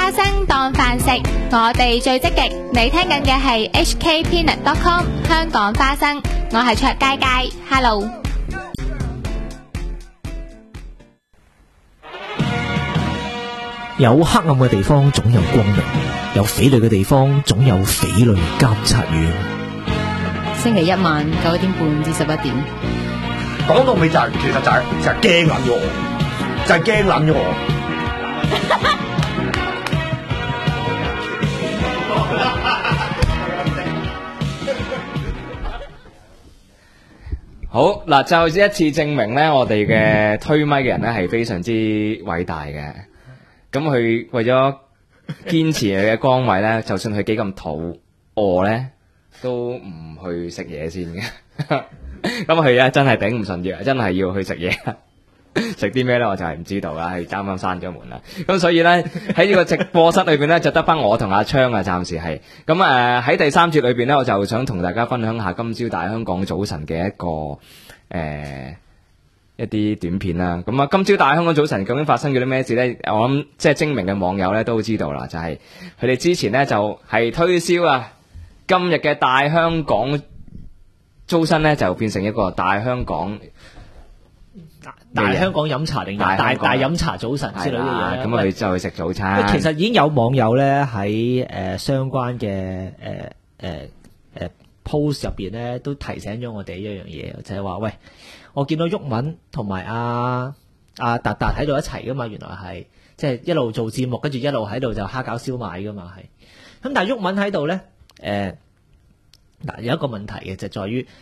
花生當飯食，我哋最積極。你聽緊嘅係 hkpeanut.com 香港花生，我係卓佳佳 ，Hello。 有黑暗嘅地方總有光明，有匪類嘅地方總有匪類監察院。 星期一晚9點半至11點。 講到尾就係，其實就係驚撚咗我，就係驚撚咗我。 好嗱，就一次證明咧，我哋嘅推咪嘅人咧係非常之偉大嘅。咁佢為咗堅持佢嘅崗位咧，就算佢幾咁肚餓咧，都唔去食嘢先嘅。咁佢咧真係頂唔順嘅，真係要去食嘢。食啲咩咧，我就係唔知道啦，係啱啱閂咗門啦。咁所以咧喺呢個直播室裏邊咧，就得翻我同阿昌啊，暫時係。咁喺第三節裏邊咧，我就想同大家分享下今朝大香港早晨嘅一個一啲短片啦。咁啊，今朝大香港早晨究竟發生咗啲咩事咧？我諗即係精明嘅網友咧都知道啦，就係佢哋之前咧就係推銷啊，今日嘅大香港早晨咧就變成一個大香港。 大香港飲茶定大飲茶早晨之類嘅嘢， 咁佢就去食早餐。 其實已經有網友咧喺相關嘅post 入邊咧，都提醒咗我哋一樣嘢，就係話喂，我見到毓民同埋阿達達喺度一齊噶嘛，原來係即係一路做節目，跟住一路喺度就蝦餃燒賣噶嘛係。咁但係毓民喺度咧，嗱有一個問題嘅就在於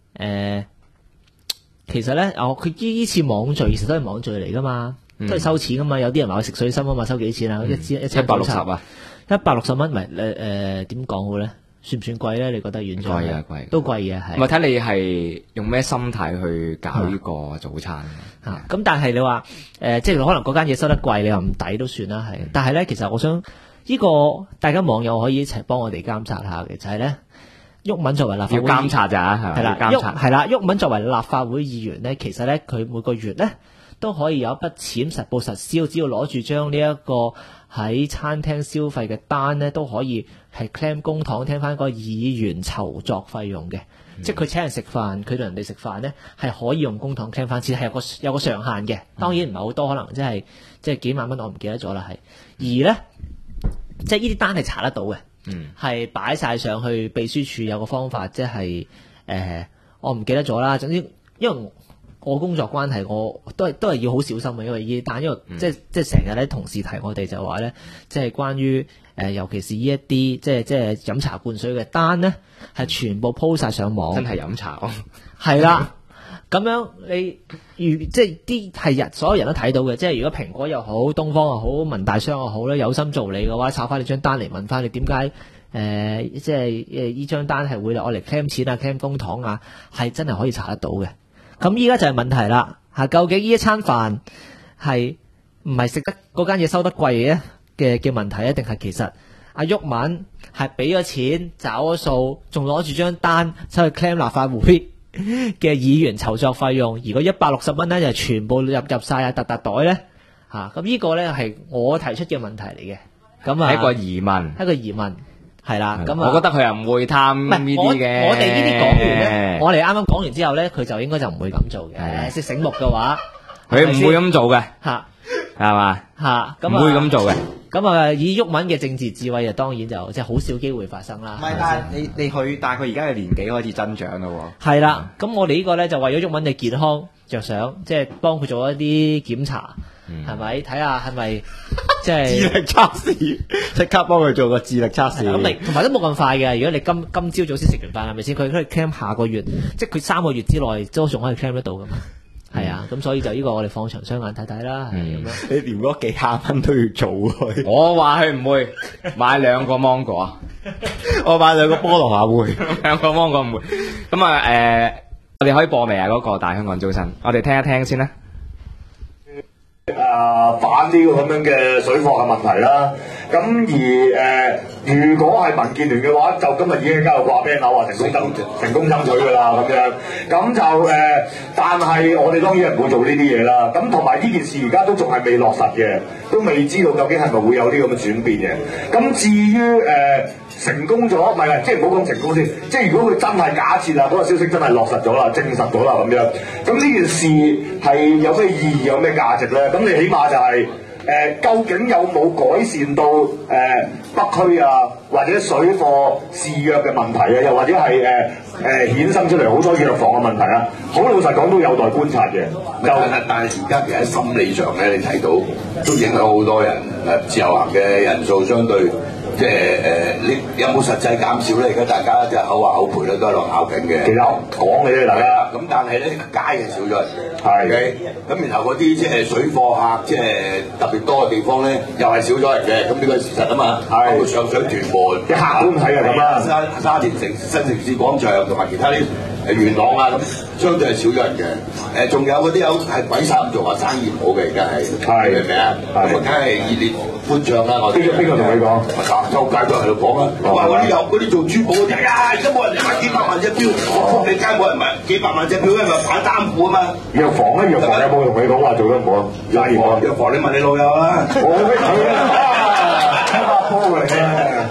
其實咧，佢呢次網聚其實都係網聚嚟噶嘛，都係收錢噶嘛。有啲人話佢食水深啊嘛，收幾錢啊？一餐 160啊 ，160蚊，咪點講好咧？算唔算貴咧？你覺得遠咗？ 貴啊，貴， 都貴嘅係。 唔係睇你係用咩心態去搞呢個早餐嚇。咁但係你話即係可能嗰間嘢收得貴，你又唔抵都算啦係。但係咧，其實我想呢個大家網友可以一齊幫我哋監察下嘅，就係咧。毓民作為立法會要監察咋係啦，監察係啦。毓民作為立法會議員咧，其實咧佢每個月咧都可以有一筆錢實報實銷，只要攞住張呢一個喺餐廳消費嘅單咧，都可以係 claim 公帑，聽翻個議員籌作費用嘅。即係佢請人食飯，佢同人哋食飯咧係可以用公帑 claim 翻錢，係有個上限嘅。當然唔係好多，可能即係幾萬蚊，我唔記得咗啦係。而咧即係呢啲單係查得到嘅。係擺晒上去，秘書處有個方法，即係我唔記得咗啦。總之，因為我工作關係，我都係要好小心嘅，因為呢啲單，因為即係成日咧同事提我哋就話咧，即係關於尤其是呢一啲即係飲茶灌水嘅單咧，係全部鋪晒上網， 真係飲茶咯， 係啦。咁樣你即係啲係所有人都睇到嘅，即係如果蘋果又好，東方又好，文大商又好咧，有心做你嘅話，抄翻你張單嚟問翻你點解即係呢張單係會攞嚟 claim 錢啊 claim 公帑啊，係真係可以查得到嘅。咁依家就係問題啦，究竟呢一餐飯係唔係食得嗰間嘢收得貴嘅問題，定係其實阿毓民係俾咗錢找咗數，仲攞住張單走去 claim 立法會嘅議員籌作費用，如果160蚊咧就全部入晒阿達達袋咧咁呢個咧係我提出嘅問題嚟嘅，咁啊一個疑問係啦。咁我覺得佢又唔會貪呢啲嘅。 我哋呢啲講完咧，我哋啱啱講完之後咧，佢就應該就唔會咁做嘅。即係醒目嘅話， 佢唔會咁做嘅，係嘛唔會咁做嘅。 咁啊，以毓民嘅政治智慧，就當然就即係好少機會發生啦。 唔係，但係但係佢而家嘅年紀開始增長咯。 係啦，咁我哋呢個咧就為咗毓民嘅健康着想，即係幫佢做一啲檢查，係咪睇下係咪即係智力測試，即刻幫佢做個智力測試。 咁你同埋都冇咁快嘅。如果你今朝早先食完飯，係咪先？佢可以 claim 下個月，即係佢3個月之內都仲可以 claim 得到噶嘛。係啊，咁所以就呢個我哋放長雙眼睇睇啦。係咁樣， 你連嗰幾廿蚊都要做佢。 我話佢唔會買2個芒果， 我買2個菠蘿下會 ，2個芒果唔會。咁啊我哋可以播未啊？嗰個大香港早晨，我哋聽一聽先啦。 反呢個咁樣嘅水貨嘅問題啦。咁如果係民建聯嘅話，就今日已經喺度掛 banner 話成功爭取㗎啦咁樣。咁就但係我哋當然係唔會做呢啲嘢啦。咁同埋呢件事而家都仲係未落實嘅，都未知道究竟係咪會有呢咁嘅轉變嘅。咁至於成功咗，唔係即係唔好講成功先。即係如果佢真係假設啊，嗰個消息真係落實咗啦、證實咗啦咁樣，咁呢件事係有咩意義、有咩價值咧？咁你起碼就係、究竟有冇改善到北區啊，或者水貨肆虐嘅問題啊，又或者係衍生出嚟好多藥房嘅問題啊？好老實講都有待觀察嘅。 但係而家其實喺心理上咧，你睇到都影響好多人自由行嘅人數相對。即係你有冇實際減少咧？而家大家即係口話口賠咧，都喺度拗緊嘅。 其實講嘅啫，大家。 咁但係咧，街係少咗人嘅。 係。 咁然後嗰啲即係水貨客，即係特別多嘅地方咧，又係少咗人嘅。咁呢個係事實啊嘛。係。包括上水屯門， 一客都唔睇嘅咁啦。 沙田新城市廣場同埋其他啲元朗啊咁，相對係少咗人嘅。仲有嗰啲有係鬼殺咁做啊，生意唔好嘅而家係。係。明唔明啊？咁梗係熱烈歡唱啦！我哋邊個同你講？ 周街都喺度講啦，話嗰啲有嗰啲做珠寶嗰啲，而家冇人買幾百萬隻錶，我仆你街冇人買幾百萬隻錶，因為反擔股啊嘛。藥房有冇同你講話做得唔好啊？藥房你問你老友啦。我俾佢啊，開發科嚟嘅。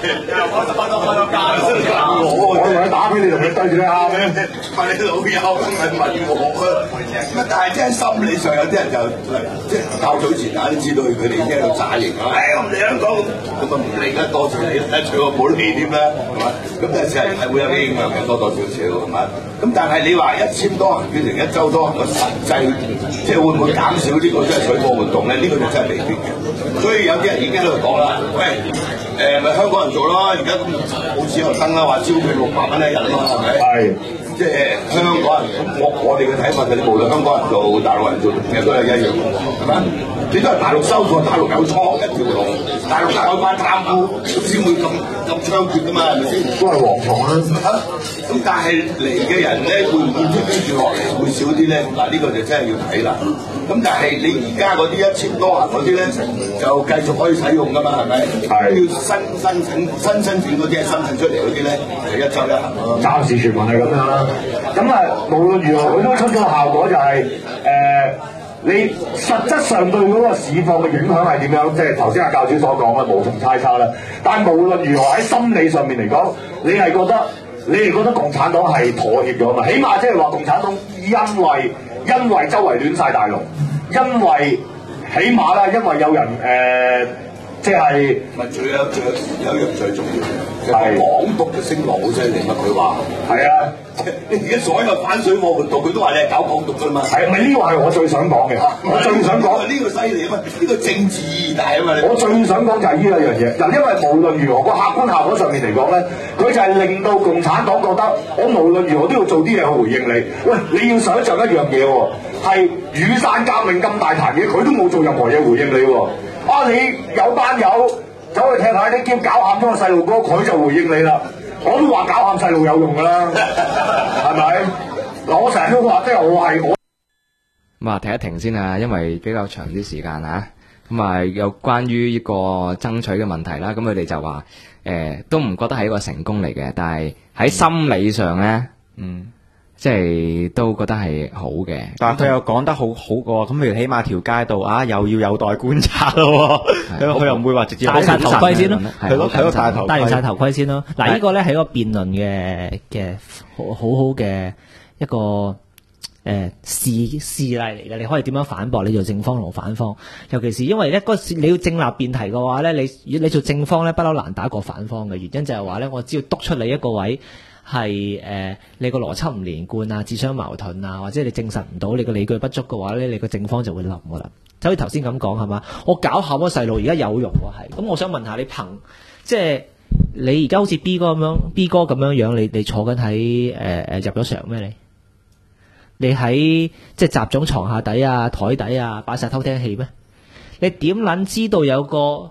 我同你打俾你，同你對住你喊咩？問你老友，唔係問我啊。但係即係心理上有啲人就即係較早前大家都知道佢哋已經喺度詐型啊。我唔嚟香港，咁啊唔嚟得多謝你啦，除我冇理添啦，係嘛？咁但係係會有啲影響嘅，多少少係嘛？咁但係你話1簽多行變成1週多行嘅實際，即係會唔會減少呢個即係水貨活動咧？呢個就真係未必嘅。所以有啲人已經喺度講啦，喂，咪香港人做咯，而家咁報紙又登啦，話招聘600蚊一日咯，係咪？係。即係香港人，我哋嘅睇法就係無論香港人做、大陸人做，其實都係一樣嘅喎，係咪？你都係大陸收貨，大陸有倉一條龍，大陸海關貪污，咁先會咁猖獗㗎嘛，係咪先？都係蝗蟲啦。咁但係嚟嘅人咧，會唔會跟住落嚟會少啲咧？嗱，呢個就真係要睇啦。咁但係你而家嗰啲1簽多行嗰啲咧，就繼續可以使用㗎嘛，係咪？係。要新申請嗰啲係新申出嚟嗰啲咧，就1週1行咯。暫時傳聞係咁樣啦。咁無論如何，佢都出咗效果就係你實質上對嗰個市況嘅影響係點樣？即係頭先阿教主所講啦，無從猜測啦。但係無論如何喺心理上面嚟講，你係覺得共產黨係妥協咗嘛？起碼即係話共產黨因為周圍亂晒大龍，因為起碼啦，因為有人即係咪仲有一樣最重要嘅，港獨嘅聲浪好犀利嘛？佢話係啊，你而家所有反水貨活動，佢都話你係搞港獨㗎嘛？係咪呢個係我最想講嘅？我最想講呢個犀利啊嘛！呢個政治意義大啊嘛！我最想講就係呢一樣嘢。嗱，因為無論如何個客觀效果上面嚟講咧，佢就係令到共產黨覺得我無論如何都要做啲嘢去回應你。喂，你要想像一樣嘢喎，係雨傘革命咁大壇嘢，佢都冇做任何嘢回應你喎。啊！你有班友走去踢下啲叫搞喊咗個細路哥，佢就回應你啦。我都話搞喊細路有用㗎啦，係咪？嗱，我成日都話，即係我。 咁啊，停一停先啊，因為比較長啲時間啊。咁啊，有關於呢個爭取嘅問題啦，咁佢哋就話都唔覺得係一個成功嚟嘅，但係喺心理上咧，即係都覺得係好嘅， 但係佢又講得好過，咁譬如起碼條街度啊，又要有待觀察咯。佢又唔會話直接戴晒頭盔先咯， 係咯， 戴完晒頭盔先咯。嗱，呢個咧係一個辯論嘅好嘅一個事例嚟嘅，你可以點樣反駁？你做正方同反方，尤其是因為咧你要正立辯題嘅話咧，你做正方咧不嬲難打過反方嘅原因就係話咧，我只要督出你一個位。係你個邏輯唔連貫啊，自相矛盾啊，或者你證實唔到你個理據不足嘅話咧，你個正方就會冧噶啦。就好似頭先咁講係嘛，我搞下嗰細路而家有用喎，係咁，我想問下你即係你而家好似 B 哥咁樣，你坐緊喺入咗場咩？你喺即係習總床下底啊、台底啊擺晒偷聽器咩？你點撚知道有個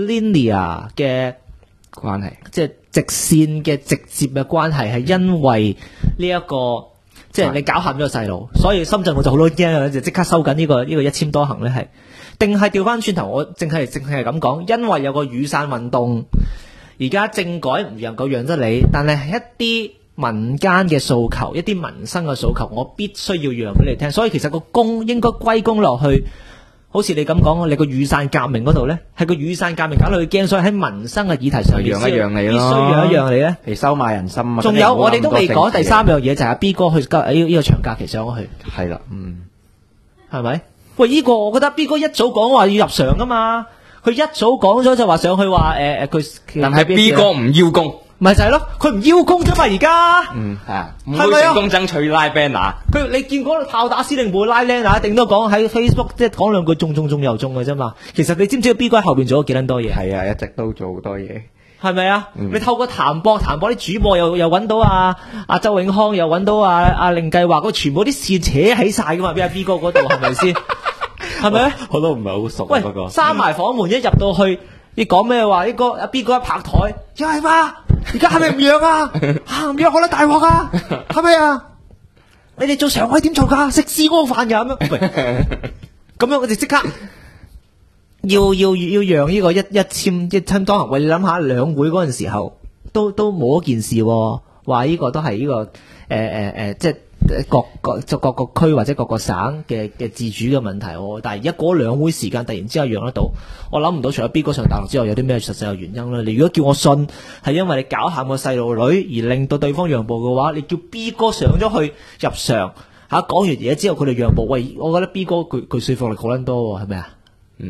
linear 嘅關係，即係直線嘅直接嘅關係係因為呢一個即即係你搞喊咗個細路，所以深圳我就好多驚啊，就即刻收緊呢個一簽多行咧，係定係調翻轉頭？我淨係咁講，因為有個雨傘運動，而家政改唔能夠讓得你，但係一啲民間嘅訴求，一啲民生嘅訴求，我必須要讓俾你聽。所以其實個功應該歸功落去，好似你咁講，你個雨傘革命嗰度咧，係個雨傘革命搞到佢驚，所以喺民生嘅議題上讓一讓你咯， 必須讓一讓你咧， 嚟收買人心啊！ 仲有我哋都未講第三樣嘢，就係阿 B 哥去呢個長假期上咗去， 係啦， 係咪？喂，呢個我覺得 B 哥一早講話要入常噶嘛，佢一早講咗就話上去話佢， 但係 B 哥唔邀功。 咪就係咯，佢唔邀功啫嘛，而家， 唔會成功爭取拉 banner。 你見嗰度炮打司令部拉 banner，頂多講喺 Facebook 即係講兩句中又中嘅啫嘛。其實你知唔知 B 哥喺後邊做咗幾撚多嘢？ 係啊，一直都做好多嘢。 係咪啊？你透過譚博啲主播又揾到阿周永康，又揾到阿令計劃，全部啲線扯起晒噶嘛，俾阿 B 哥嗰度係咪先？係咪？ 我都唔係好熟。 喂，閂埋房門一入到去，你講咩話？呢個阿 B 哥一拍台，又係嘛？而家係咪唔讓啊？唔讓我啦，大鑊啊！係咪啊？你哋做常委點做噶？食屎屙飯噶咁樣，咁樣我哋即刻要讓呢個一簽多行。喂，你諗下兩會嗰陣時候都冇一件事，話呢個都係呢個即係各個區或者各個省嘅自主嘅問題。但係而家嗰兩會時間突然之間讓得到，我諗唔到除咗 B 哥上大陸之外有啲咩實際嘅原因啦。你如果叫我信係因為你搞喊個細路女而令到對方讓步嘅話，你叫 B 哥上咗去入常講完嘢之後佢哋讓步，喂，我覺得 B 哥佢說服力好撚多，係咪啊？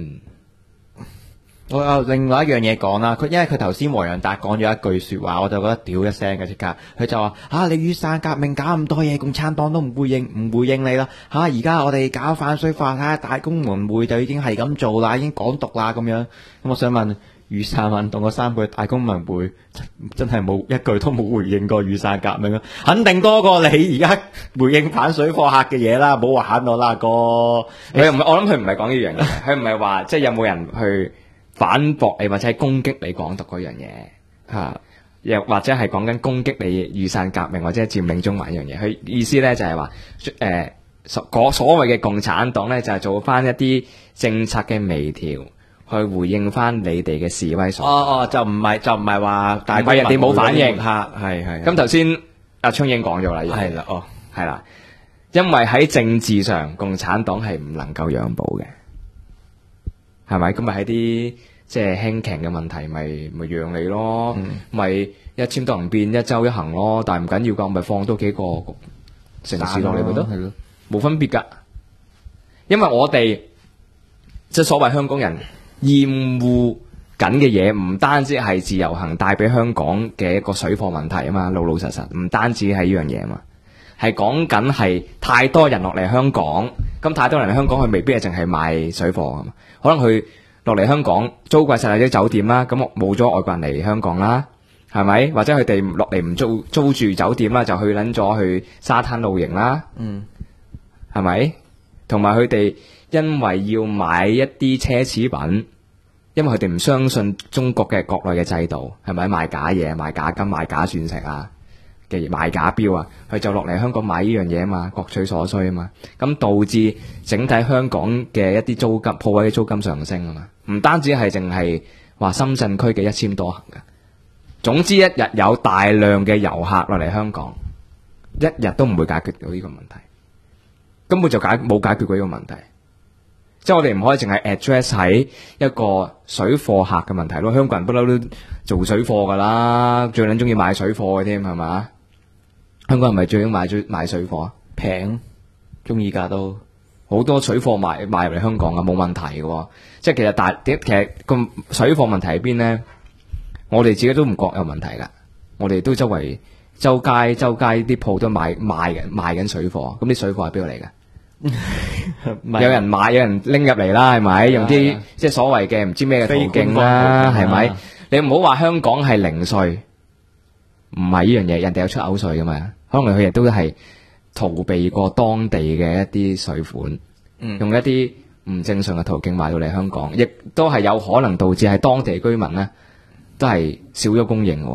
我有另外一樣嘢講啦，因為佢頭先黃洋達講咗一句說話，我就覺得屌一聲嘅即刻，佢就話你雨傘革命搞咁多嘢，共產黨都唔回應你啦，而家我哋搞反水化，睇下大公門會就已經係咁做啦，已經港獨啦咁樣。咁我想問雨傘運動嗰3句大公民會真係冇一句都冇回應過雨傘革命啊，肯定多過你而家回應反水貨客嘅嘢啦，唔好玩我啦哥。我諗佢唔係講呢樣嘢，佢唔係話即係有冇人去反駁你或者係攻擊你港獨嗰樣嘢，又或者係講緊攻擊你雨傘革命或者係佔領中環一樣嘢。佢意思咧就係話所謂嘅共產黨咧就係做翻一啲政策嘅微調，去回應翻你哋嘅示威所。 就唔係話大貴人哋冇反應。 係。 咁頭先阿昌英講咗啦， 係啦， 係啦，因為喺政治上共產黨係唔能夠讓步嘅。係咪？咁咪喺啲即係輕騎嘅問題，咪讓你咯，咪一簽多行變一周一行咯。但係唔緊要噶，咪放多幾個城市落嚟咪得，係咯，冇分別噶。因為我哋即係所謂香港人厭惡緊嘅嘢，唔單止係自由行帶俾香港嘅一個水貨問題啊嘛，老實，唔單止係呢樣嘢啊嘛，係講緊係太多人落嚟香港，咁太多人嚟香港，佢未必係淨係賣水貨啊嘛。可能佢落嚟香港租貴晒啲酒店啦，咁冇咗外國人嚟香港啦，係咪？或者佢哋落嚟唔租住酒店啦，就去撚咗去沙灘露營啦，係咪？同埋佢哋因為要買一啲奢侈品，因為佢哋唔相信中國嘅國內嘅制度，係咪？賣假嘢、賣假金、賣假鑽石啊嘅賣假錶啊，佢就落嚟香港買呢樣嘢啊嘛，各取所需啊嘛，咁導致整體香港嘅一啲租金鋪位嘅租金上升啊嘛，唔單止係淨係話深圳區嘅一簽多行㗎，總之一日有大量嘅遊客落嚟香港，一日都唔會解決到呢個問題，根本就冇解決過呢個問題，即係我哋唔可以淨係 address 喺一個水貨客嘅問題咯，香港人不嬲都做水貨噶啦，最撚中意買水貨嘅添，係嘛？香港人咪最中意買水貨啊？平，中意㗎都好多水貨賣入嚟香港啊，冇問題嘅。即係其實個水貨問題喺邊咧？我哋自己都唔覺有問題㗎。我哋都周街啲鋪都賣緊水貨，咁啲水貨係邊度嚟㗎？有人買，有人拎入嚟啦，係咪？用啲即係所謂嘅唔知咩嘅途徑啦，係咪？你唔好話香港係零稅，唔係呢樣嘢，人哋有出口稅㗎嘛。可能佢哋都係逃避過當地嘅一啲水款，用一啲唔正常嘅途徑買到嚟香港，亦都係有可能導致係當地居民咧都係少咗供應，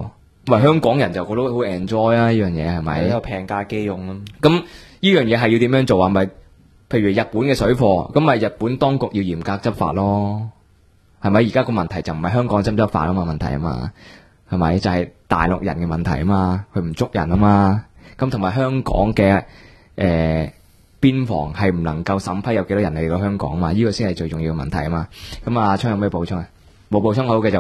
喂，香港人就覺得好 enjoy 啊！呢樣嘢係咪？ 有平價機用咯。 咁呢樣嘢係要點樣做啊？咪譬如日本嘅水貨，咁咪日本當局要嚴格執法咯，係咪？而家個問題就唔係香港執唔執法啊嘛，問題啊嘛，係咪？就係大陸人嘅問題啊嘛，佢唔捉人啊嘛，咁同埋香港嘅邊防係唔能夠審批有幾多人嚟到香港啊嘛，呢個先係最重要嘅問題啊嘛。咁阿昌有咩補充啊？冇補充，好，繼續。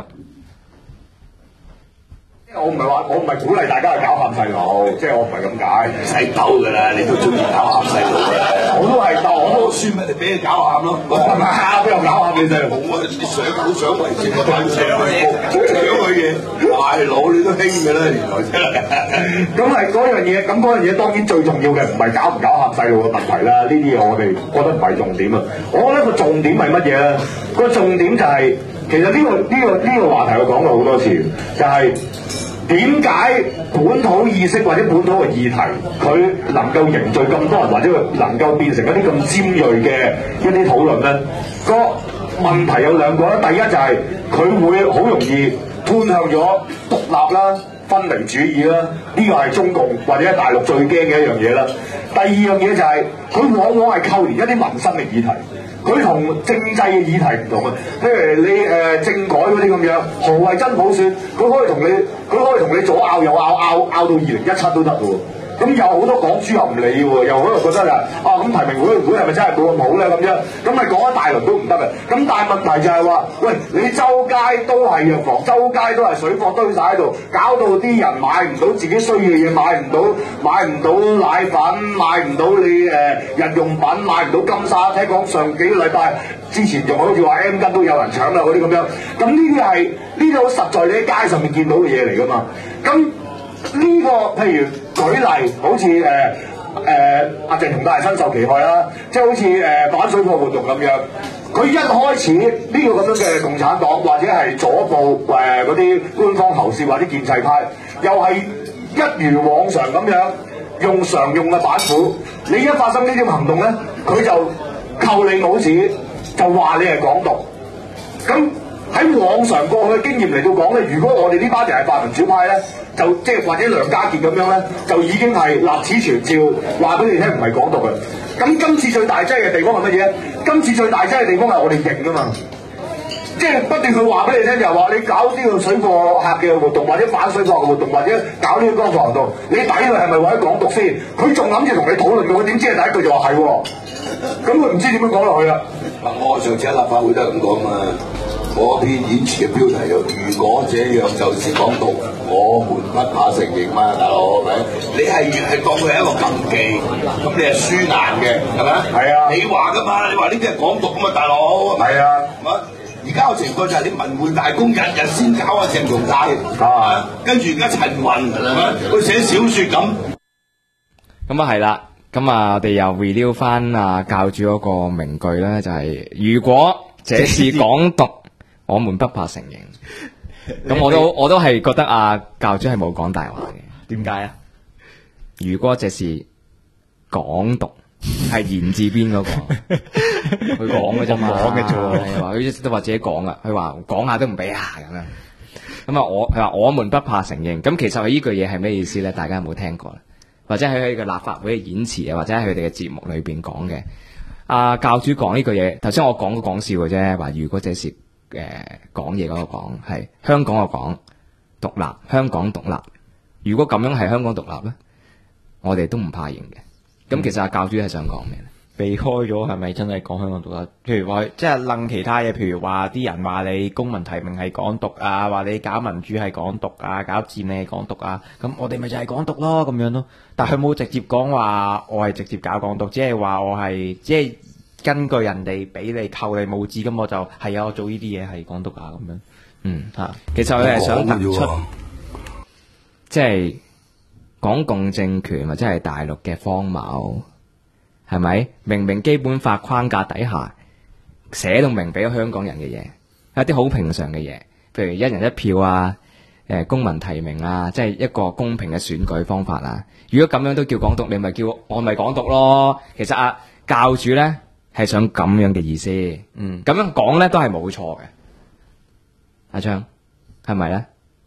我唔係鼓勵大家去搞鹹細路，即係我唔係咁解，唔使鬥㗎啦，你都中意搞鹹細路嘅，我都係鬥，我都算咪你俾佢搞鹹咯，係咪啊？邊度搞鹹嘅啫？冇啊！你想好想維持個班長嘅嘢，搶佢嘢，大佬你都興㗎啦，原來真係。咁係嗰樣嘢，咁嗰樣嘢當然最重要嘅唔係搞唔搞鹹細路嘅問題啦，呢啲嘢我哋覺得唔係重點啊。我覺得個重點係乜嘢咧？個重點就係、其實呢個話題我講過好多次，就係、點解本土意識或者本土嘅議題，佢能夠凝聚咁多人，或者佢能夠變成一啲咁尖鋭嘅一啲討論咧？個問題有兩個啦，第一就係佢會好容易偏向咗獨立啦、分離主義啦，呢個係中共或者大陸最驚嘅一樣嘢啦。第二樣嘢就係佢往往係扣連一啲民生嘅議題。佢同政制嘅議題唔同啊，譬如你政改嗰啲咁樣，何謂真普選？佢可以同你左拗右拗到2017都得嘅喎。咁有好多港豬又唔理喎，又可能覺得咁提名會係咪真係冇咁好咧？咁樣咁咪講一大輪都唔得嘅。咁但係問題就係話，喂，你周街都係藥房，周街都係水貨堆晒喺度，搞到啲人買唔到自己需要嘅嘢，買唔到奶粉，買唔到你日用品，買唔到金沙。聽講上幾個禮拜之前仲好似話 M 巾都有人搶啦嗰啲咁樣。咁呢啲好實在，你喺街上面見到嘅嘢嚟㗎嘛。咁呢個譬如舉例，好似阿鄭松泰身受其害啦，即係好似反水貨活動咁樣。佢一開始呢個咁樣嘅共產黨或者係左部嗰啲官方喉舌或者建制派，又係一如往常咁樣用常用嘅板斧。你一發生呢啲行動咧，佢就扣你帽子，就話你係港獨。咁喺往常過去嘅經驗嚟到講咧，如果我哋呢班人係泛民主派咧，就即係或者梁家傑咁樣咧，就已經係立此傳召，話俾你聽唔係港獨嘅。咁今次最大劑嘅地方係乜嘢？今次最大劑嘅地方係我哋認㗎嘛，即係不斷去話俾你聽，就係話你搞呢個水貨客嘅活動，或者反水貨嘅活動，或者搞呢個光復行動，你抵佢係咪為咗港獨先？佢仲諗住同你討論嘅，佢點知係第一句就話係喎？咁佢唔知點樣講落去啦。 嗱，我上次喺立法會都係咁講嘛。我篇演詞嘅標題就如果這樣就是港獨，我們不怕承認嘛，大佬係咪？你係越係當佢係一個禁忌，咁你係輸硬嘅，係咪？係啊，你話㗎嘛，你話呢啲係港獨㗎嘛，大佬係啊，係嘛？而家個情況就係你文匯大公日日先搞阿鄭松泰，跟住而家陳雲係咪？佢寫小説咁。 咁啊係啦，咁啊我哋又 review 翻啊教主嗰個名句咧，就係如果這是港獨，我們不怕承認。咁我都係覺得啊教主係冇講大話嘅。 點解啊？ 如果這是港獨，係言字邊嗰個，佢講嘅啫嘛， 講嘅啫喎， 佢都話自己講噶，佢話講下都唔俾啊咁樣。咁啊佢話我們不怕承認。咁其實佢呢句嘢係咩意思咧？大家有冇聽過咧？或者喺佢嘅立法會嘅演詞啊，或者喺佢哋嘅節目裏邊講嘅。教主講呢句嘢，頭先我講笑嘅啫，話如果這是講嘢嗰個講係香港嘅講獨立，香港獨立。如果咁樣係香港獨立咧，我哋都唔怕認嘅。咁其實教主係想講咩咧？ 避開咗係咪真係講香港獨立？譬如話即係楞其他嘢，譬如話啲人話你公民提名係港獨啊，話你搞民主係港獨啊，搞佔領係港獨啊，咁我哋咪就係港獨咯咁樣咯。但係佢冇直接講話我係直接搞港獨，只係話我係即係根據人哋俾你扣你帽子，咁我就係啊，我做呢啲嘢係港獨啊咁樣。 其實佢係想突出即係港共政權或者係大陸嘅荒謬。係咪？明明基本法框架底下寫到明俾咗香港人嘅嘢，一啲好平常嘅嘢，譬如一人一票啊，公民提名啊，即係一個公平嘅選舉方法啊。如果咁樣都叫港獨，你咪叫我咪港獨咯。其實教主咧係想咁樣嘅意思，咁樣講咧都係冇錯嘅。阿昌係咪咧？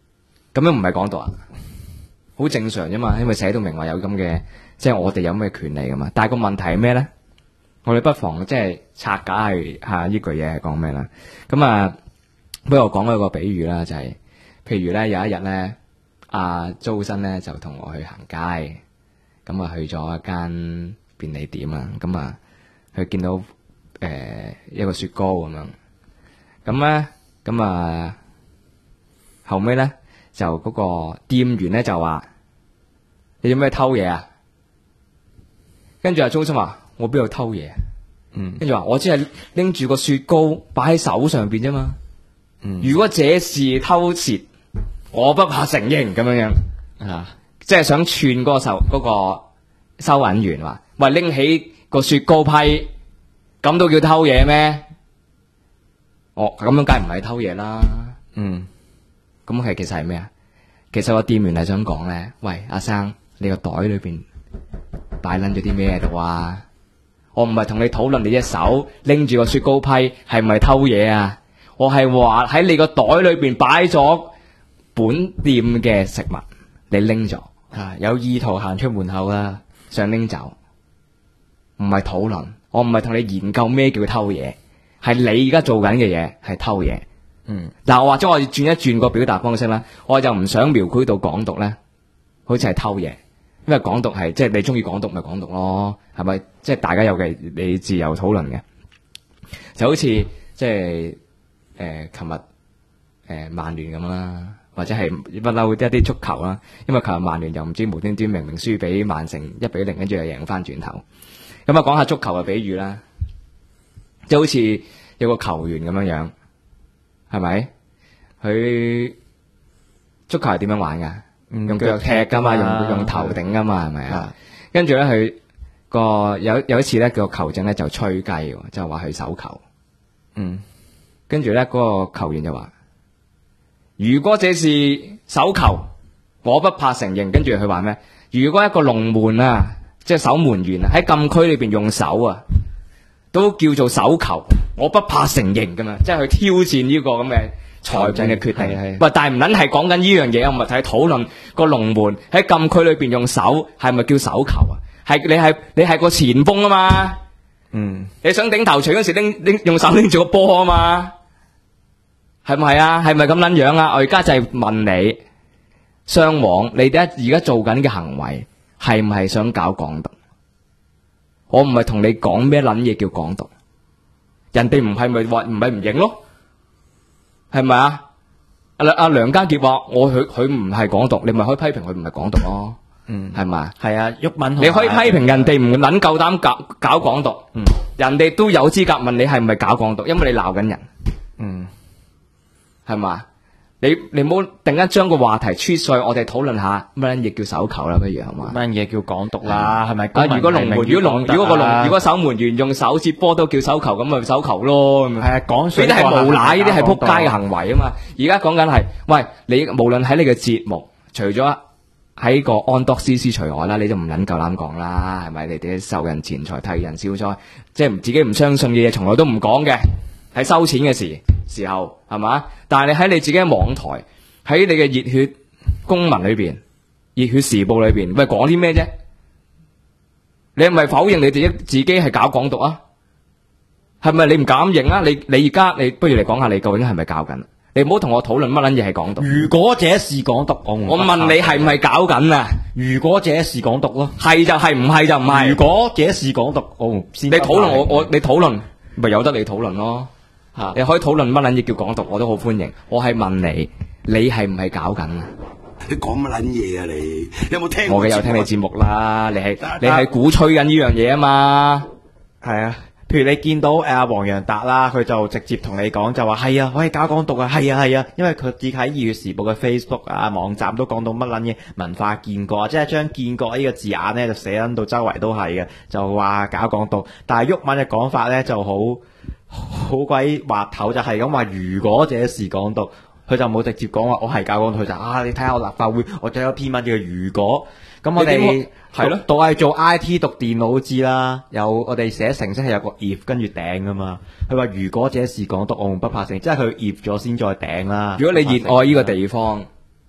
咁樣唔係港獨啊？好正常啫嘛，因為寫到明話有咁嘅，即係我哋有咩權利噶嘛。但係個問題係咩咧？我哋不妨即係拆解下呢句嘢係講咩啦。咁啊，不如我講一個比喻啦，就係、譬如咧有一日咧，阿周生咧就同我去行街，咁啊去咗一間便利店啊，咁啊佢見到一個雪糕咁樣，咁咧咁啊後尾咧就嗰個店員咧就話：你做咩偷嘢啊？跟住阿周生話：我邊度偷嘢？跟住話我只係拎住個雪糕擺喺手上邊啫嘛。如果這是偷竊，我不怕承認咁樣啊，即係想串嗰個收銀員話：喂，拎起個雪糕批，咁都叫偷嘢咩？哦，咁樣梗係唔係偷嘢啦。咁其實係咩啊？其實個店員係想講咧，喂，阿生，你個袋裏邊擺撚咗啲咩喺度啊？我唔係同你討論你隻手拎住個雪糕批係唔係偷嘢啊？我係話喺你個袋裏邊擺咗本店嘅食物，你拎咗， 有意圖行出門口啦， 想拎走，唔係討論。我唔係同你研究咩叫偷嘢，係你而家做緊嘅嘢係偷嘢。嗱，或者我轉一轉個表達方式啦，我就唔想描繪到港獨咧，好似係偷嘢。因為港獨係即係你中意港獨咪港獨咯，係咪？即係大家有嘅你自由討論嘅，就好似即係琴日曼聯咁啦，或者係不嬲一啲足球啦。因為琴日曼聯又唔知無端端明明輸俾曼城1-0，跟住又贏翻轉頭。咁啊，講下足球嘅比喻啦，即係好似有個球員咁樣樣，係咪？佢足球係點樣玩噶？用腳踢噶嘛，用頭頂噶嘛，係咪啊？跟住咧，佢有一次咧，個球證咧就吹雞，就話佢手球。跟住咧，嗰個球員就話：如果這是手球，我不怕承認。跟住佢話咩？如果一個龍門啊，即係守門員啊，喺禁區裏邊用手啊，都叫做手球，我不怕承認噶嘛，即係去挑戰呢個咁嘅裁判嘅決定。喂，但係唔撚係講緊呢樣嘢，我唔係睇討論個龍門喺禁區裏邊用手係咪叫手球啊？係你係個前鋒啊嘛。你想頂頭錘嗰時拎用手拎住個波啊嘛，係唔係啊？係咪咁撚樣啊？我而家就係問你，雙黃，你哋而家做緊嘅行為係唔係想搞港獨？我唔係同你講咩撚嘢叫港獨，人哋唔係咪話唔係唔認咯？係咪啊？阿梁家傑話佢唔係港獨，你咪可以批評佢唔係港獨咯。係咪？係啊，毓民，你可以批評人哋唔撚夠膽搞港獨。人哋都有資格問你係唔係搞港獨，因為你鬧緊人。係嘛？你唔好突然間將個話題吹碎，我哋討論下乜嘢叫手球啦，不如係嘛？乜嘢叫港獨啦？係咪？如果龍門，如果守門員用手接波都叫手球，咁咪手球咯。係啊，講水呢啲係無賴，呢啲係撲街嘅行為啊嘛。而家講緊係，喂，你無論喺你嘅節目，除咗喺個安多斯斯除外啦，你都唔撚夠膽講啦，係咪？你哋受人錢財替人消災，即係自己唔相信嘅嘢，從來都唔講嘅，喺收錢嘅時候係嘛？但係你喺你自己嘅網台，喺你嘅熱血公民裏邊、熱血時報裏邊，喂，講啲咩啫？你係咪否認你自己係搞港獨啊？係咪你唔敢認啊？你而家你不如嚟講下你究竟係咪搞緊？你唔好同我討論乜撚嘢係港獨。如果這是港獨，我問你係唔係搞緊啊？如果這是港獨咯，係就係，唔係就唔係。如果這是港獨，你討論你討論咪由得你討論咯。你可以討論乜撚嘢叫港獨，我都好歡迎。我係問你，你係唔係搞緊啊？ 你講乜撚嘢啊？你有冇聽？ 我嘅有聽你節目啦。你係鼓吹緊呢樣嘢啊嘛。 係啊。譬如你見到阿黃洋達啦，佢就直接同你講就話係啊，我係搞港獨啊，係啊，因為佢自喺《2月時報》嘅 Facebook 啊網站都講到乜撚嘢文化建國，即係將建國呢個字眼咧就寫撚到周圍都係嘅，就話搞港獨。但係毓民嘅講法咧就好鬼滑頭，就係咁話如果這是港獨，佢就冇直接講話我係搞港獨，佢就你睇下我立法會，我仲有篇文叫如果。咁我哋係咯，都係做 IT 讀電腦知啦，有我哋寫程式係有個 if 跟住頂噶嘛。佢話如果這是港獨，我們不怕承認，即係佢 if 咗先再頂啦。 如果你熱愛呢個地方，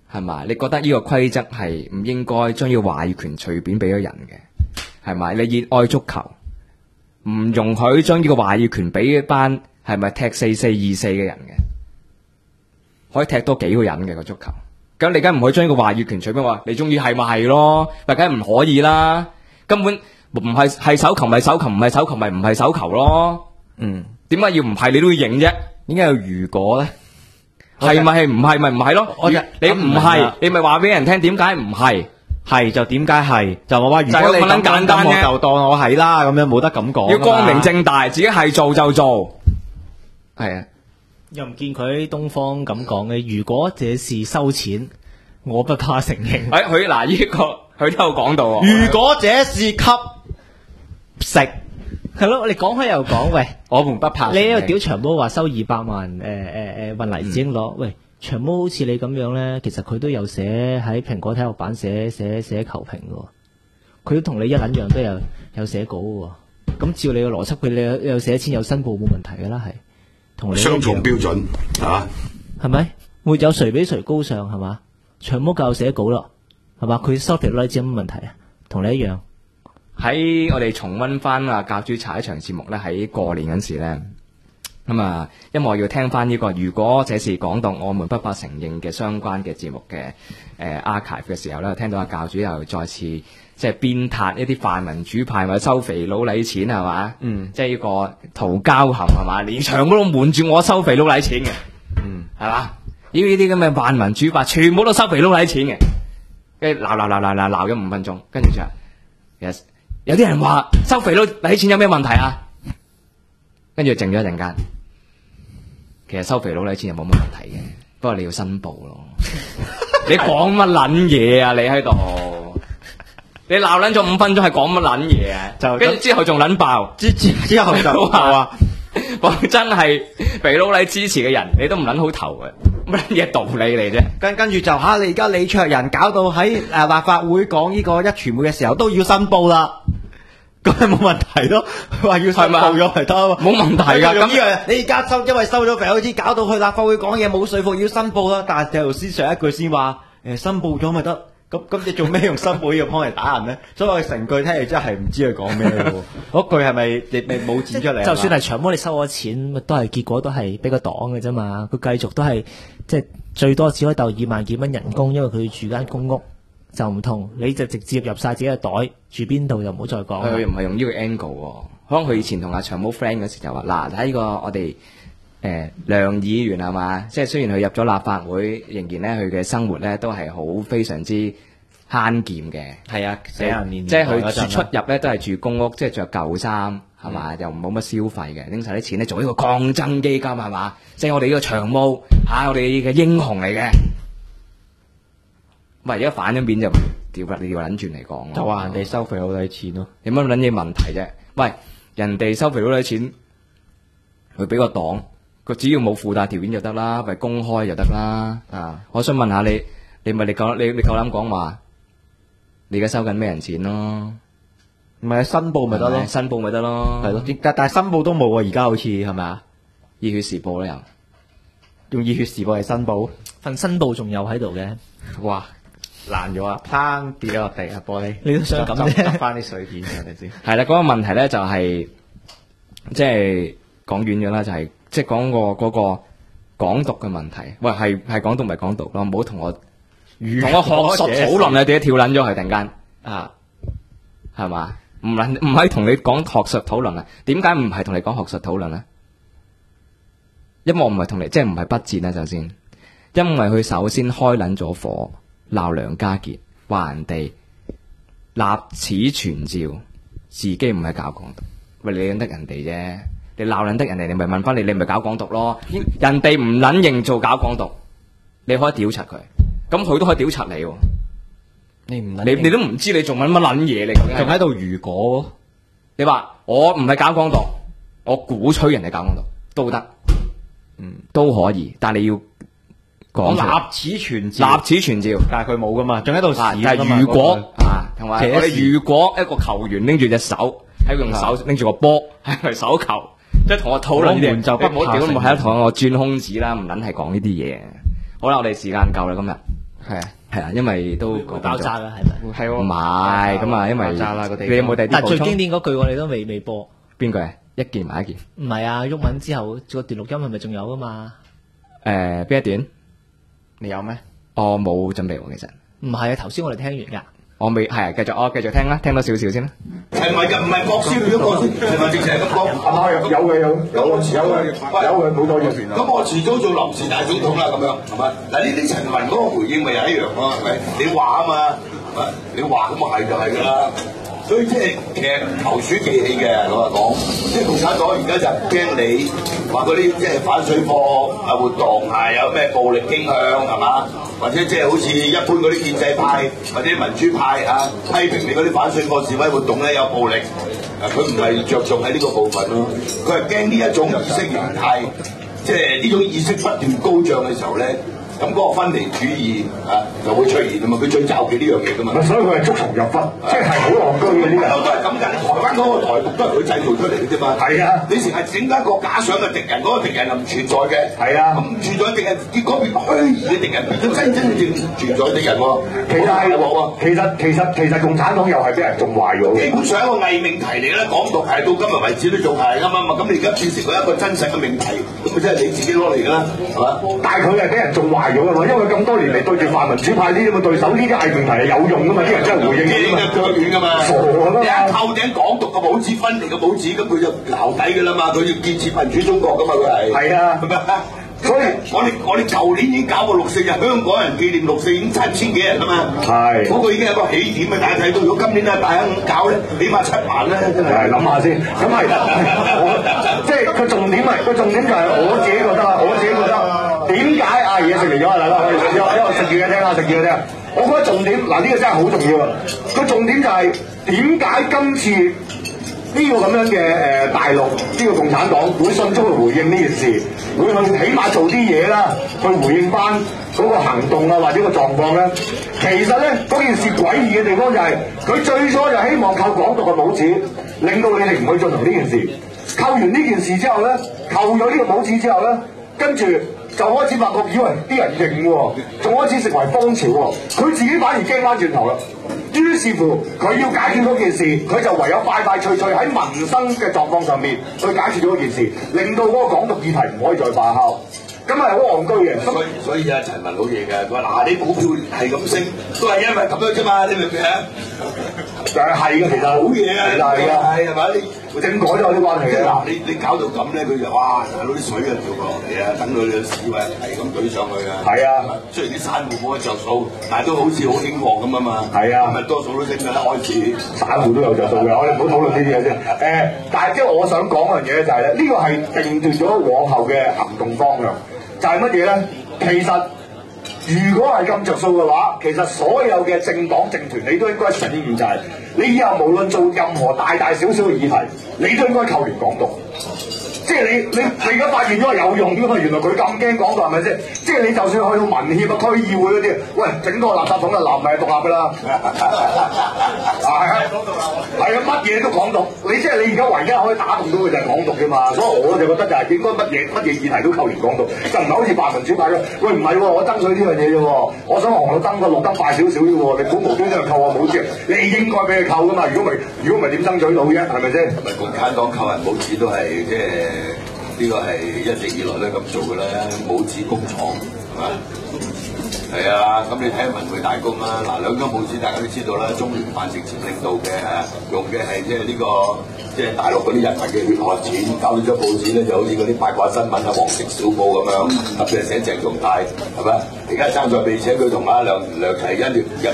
係嘛？你覺得呢個規則係唔應該將呢個話語權隨便俾咗人嘅，係咪？你熱愛足球，唔容許將呢個話語權俾一班係咪踢4-4-2-4嘅人嘅，可以踢多幾個人嘅個足球。咁你梗唔可以將呢個話語權隨便話你中意係咪係咯？咪梗係唔可以啦，根本唔係手球咪手球，唔係手球咪唔係手球咯。點解要唔係你都要認啫？ 點解有如果咧？ 係咪係唔係咪唔係咯？你唔係，你咪話俾人聽點解唔係？ 係就點解係？就我話如果你咁簡單我就當我係啦，咁樣冇得咁講。 要光明正大，自己係做就做。係啊， 又唔見佢東方咁講嘅。如果這是收錢，我不怕承認。 佢嗱呢個佢都有講到喎。 如果這是吸食。 係咯，你講開又講，喂， 我們不怕。 你喺度屌長毛話收200萬，運黎子英攞，喂，長毛好似你咁樣咧，其實佢都有寫喺蘋果體育版寫球評嘅，佢都同你一撚樣都有寫稿嘅，咁照你嘅邏輯，佢你有寫錢有申報冇問題㗎啦，係同你雙重標準啊， 係咪？沒有誰比誰高尚係嘛？長毛夠寫稿咯，係嘛？佢收條例子有乜問題啊？同你一樣。 喺我哋重溫翻啊教主茶一場節目咧，喺過年嗰時咧，咁啊，因為我要聽翻呢個如果這是講到我們不怕承認嘅相關嘅節目嘅archive 嘅時候咧，聽到阿教主又再次即係鞭撻一啲泛民主派或者收肥佬禮錢係嘛，即係呢個圖交含係嘛，連場嗰度瞞住我收肥佬禮錢嘅，係嘛？呢啲咁嘅泛民主派全部都收肥佬禮錢嘅，跟住鬧咗5分鐘，跟住就其實。有啲人話收肥佬禮錢有咩問題啊？跟住靜咗一陣間，其實收肥佬禮錢又冇乜問題嘅，不過你要申報咯。你講乜撚嘢啊？你喺度，你鬧撚咗5分鐘係講乜撚嘢啊？就跟住之後仲撚爆， 之後就話講真係肥佬禮支持嘅人，你都唔撚好投嘅，乜嘢道理嚟啫？ 跟住就你而家李卓人搞到喺立法會講呢個一傳媒嘅時候都要申報啦。咁係冇問題咯，話要申報咗咪得， 冇問題噶。咁你而家因為收咗肥好似搞到去立法會講嘢冇說服，要申報啦。但係鄭老師上一句先話，申報咗咪得。咁你做咩用申報要幫人打人咧？所以我成句聽嚟真係唔知佢講咩喎。嗰句係咪你冇剪出嚟？ 就算係長毛你收咗錢，都係結果都係俾個黨嘅啫嘛。佢繼續都係即係最多只可以鬥2萬幾蚊人工，因為佢住間公屋。就唔同，你就直接入晒自己嘅袋，住邊度就唔好再講。 佢唔係用呢個 angle 喎，可能佢以前同阿長毛 friend 嗰時就話，嗱睇呢個我哋梁議員係嘛，即係雖然佢入咗立法會，仍然咧佢嘅生活咧都係好非常之慳儉嘅。係啊，即係佢出入咧都係住公屋，即係着舊衫係嘛，又冇乜消費嘅，拎晒啲錢咧做呢個抗爭基金係嘛，即係我哋呢個長毛我哋嘅英雄嚟嘅。喂，而家反咗面就調翻你話撚轉嚟講， 就話人哋收肥佬禮錢咯， 有乜撚嘢問題啫？喂，人哋收肥佬禮錢，佢俾個黨，佢只要冇附帶條件就得啦，咪公開就得啦。啊，我想問下你，你夠膽講話，你而家收緊咩人錢咯？ 唔係申報咪得咯， 申報咪得咯， 係咯。但係申報都冇啊，而家好似係咪啊？ 熱血時報咧又用熱血時報嚟申報， 份申報仲有喺度嘅， 哇！爛咗啊！砰跌咗落地啊！玻璃， 你都想咁啫？ 執翻啲水片係咪先？ 係啦，嗰個問題咧就係即係講遠咗啦，就係即係講個嗰個港獨嘅問題。喂，係港獨咪港獨咯，唔好同我學術討論啊！點解跳撚咗佢突然間啊？係嘛？唔係同你講學術討論啊？點解唔係同你講學術討論啊？因為我唔係同你，即係唔係筆戰啊？首先，因為佢首先開撚咗火。鬧梁家傑，話人哋立此存照，自己唔係搞港獨。喂，你認得人哋啫，你鬧撚得人哋，你咪問翻你咪搞港獨咯？人哋唔撚認做搞港獨，你可以屌柒佢，咁佢都可以屌柒你喎。你都唔知你做緊乜撚嘢，你仲喺度如果？你話我唔係搞港獨，我鼓吹人哋搞港獨都得，都可以，但係你要。 講立此存照， 立此存照， 但係佢冇噶嘛，仲喺度試。 但係如果同埋我哋如果一個球員拎住隻手，喺用手拎住個波，係手球，即係同我討論呢啲，唔好屌，唔好喺度同我轉空子啦，唔撚係講呢啲嘢。好啦，我哋時間夠啦，今日係啊，因為都會爆炸㗎係咪？ 係唔係咁啊，因為爆炸啦個地方你有冇第啲但係最補充？ 經典嗰句我哋都未播。 邊句啊？一件埋一件。 唔係啊，鬱文之後個段錄音係咪仲有㗎嘛？ 邊一段？ 你有咩？ 我冇準備喎，其實。 唔係啊，頭先我哋聽完㗎。 我未係啊，繼續聽啦，聽多少少先啦。 係咪㗎？唔係博燒咗個先，係咪直情係咁講？ 有嘅冇錯嘅。 咁我遲早做臨時大總統啦，咁樣係咪？嗱呢啲陳雲嗰個回應咪又一樣咯，係咪？你話啊嘛，係咪？你話咁啊係就係㗎啦。所以即係其實投鼠忌器嘅，老實講，即係共產黨而家就驚你話嗰啲即係反水貨啊活動係有咩暴力傾向係嘛？或者即係好似一般嗰啲建制派或者民主派啊批評你嗰啲反水貨示威活動咧有暴力，佢唔係着重喺呢個部分咯，佢係驚呢一種意識形態，即係呢種意識不斷高漲嘅時候咧。咁嗰個分離主義就會出現啊嘛！佢最罩忌呢樣嘢噶嘛， 所以佢係捉蟲入窟，即係好戇居嘅呢個。 都係咁㗎，台灣嗰個台獨都係佢製造出嚟嘅啫嘛。係啊，你成日整一個假想嘅敵人，嗰個敵人又唔存在嘅。係啊，咁唔存在敵人，結果變虛擬嘅敵人，變咗真正存在敵人喎。其實共產黨又係俾人縱壞咗。基本上一個偽命題嚟啦，港獨係到今日為止都仲係啱啱嘛。咁你而家變成咗一個真實嘅命題，咁咪真係你自己攞嚟㗎啦，係嘛？但係佢係俾人縱壞。因為咁多年嚟對住泛民主派呢啲咁嘅對手，呢啲偽命題係有用噶嘛，啲人真係回應嘅嘛，腳軟噶嘛，傻㗎嘛！你一扣頂港獨嘅帽子，分離嘅帽子，咁佢就淆底㗎啦嘛，佢要建設民主中國㗎嘛，佢係。係啊，所以我哋舊年已經搞過6·4日，香港人紀念6·4已經7000幾人啦嘛。係。嗰個已經係一個起點啊！大家睇到，如果今年啊大家咁搞咧，起碼7萬啦，真係。諗下先，咁係即係個重點就係我自己覺得。點解啊？嘢食嚟咗啊！大家可以食嘢聽下，食嘢聽。我覺得重點嗱，呢個真係好重要啊！個重點就係點解今次呢個咁樣嘅大陸呢個共產黨會迅速去回應呢件事，會去起碼做啲嘢啦，去回應翻嗰個行動啊或者個狀況咧。其實咧嗰件事詭異嘅地方就係佢最初就希望扣港獨嘅帽子，令到你哋唔去進行呢件事。扣完呢件事之後咧，扣咗呢個帽子之後咧，跟住。就開始發覺，以為啲人認喎，仲開始成為風潮喎，佢自己反而驚翻轉頭啦。於是乎，佢要解決嗰件事，佢就唯有快脆喺民生嘅狀況上面去解決咗嗰件事，令到嗰個港獨議題唔可以再發酵。咁係好戇居嘅。所以啊，陳文老嘢嘅，佢話嗱，你股票係咁升，都係因為咁樣啫嘛，你明唔明啊？就係嘅，其實好嘢啊，係咪？你政改都有啲關係嘅。嗱，你搞到咁咧，佢就哇攞啲水啊掉落嚟啊，等佢嘅市位係咁舉上去啊。係啊，雖然啲散戶冇得着數，但係都好似好興旺咁啊嘛。係啊，咁咪多數都升㗎啦，開始。散戶都有着數嘅，我哋唔好討論呢啲嘢先。但係即係我想講一樣嘢就係咧，呢個係定奪咗往後嘅行動方向。就係乜嘢咧？其實如果係咁着數嘅話，其實所有嘅政黨政團你都應該醒悟，就係你以後無論做任何大小嘅議題，你都應該扣完港獨。即係你而家發現咗係有用㗎嘛？原來佢咁驚港獨係咪先？即係你就算去到民協啊、區議會嗰啲，喂，整多個垃圾桶就立咪獨立㗎啦。係啊，乜嘢都港獨。你即係你而家唯一可以打動到嘅就係港獨啫嘛。所以我就覺得就係應該乜嘢議題都扣完港獨，就唔係好似泛民主派嘅。喂，唔係喎，我爭取呢樣嘢啫喎，我想紅綠燈個綠燈快少少啫喎，你估無端端扣我帽子？你應該俾佢扣㗎嘛。如果唔係點爭取到啫？係咪先？同埋共產黨扣人帽子都係即係。呢個係一直以來都係咁做嘅啦，帽子工廠係嘛？係啊，咁你睇下文匯大公啦，嗱兩張報紙大家都知道啦，中聯辦直接領導嘅用嘅係即係呢個即係大陸嗰啲人民嘅血汗錢，搞到張報紙咧就好似嗰啲八卦新聞啊、黃色小報咁樣，特別係寫鄭松泰係咪？而家爭在未請佢同阿梁齊恩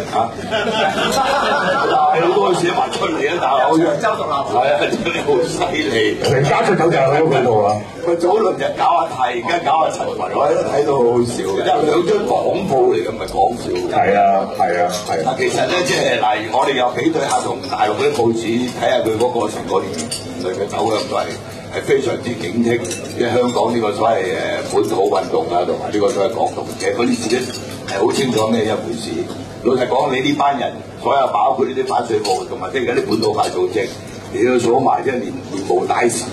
好多寫埋出嚟啊！大佬，揚州獨立係啊，真係好犀利，成家出走就喺嗰度啊！佢早輪就搞阿泰，而家搞阿陳雲，我都睇到好好笑，因為兩張廣報嚟嘅，唔係講笑。係啊。嗱，其實咧，即係嗱，我哋又比對下同大陸嗰啲報紙，睇下佢嗰個成個年類嘅走向都係非常之警惕，即係香港呢個所謂本土運動啊，同埋呢個所謂港獨，其實嗰啲自己係好清楚咩一回事。老實講，你呢班人所有包括呢啲反水貨同埋即係而家啲本土派組織，你要數埋即係連無大使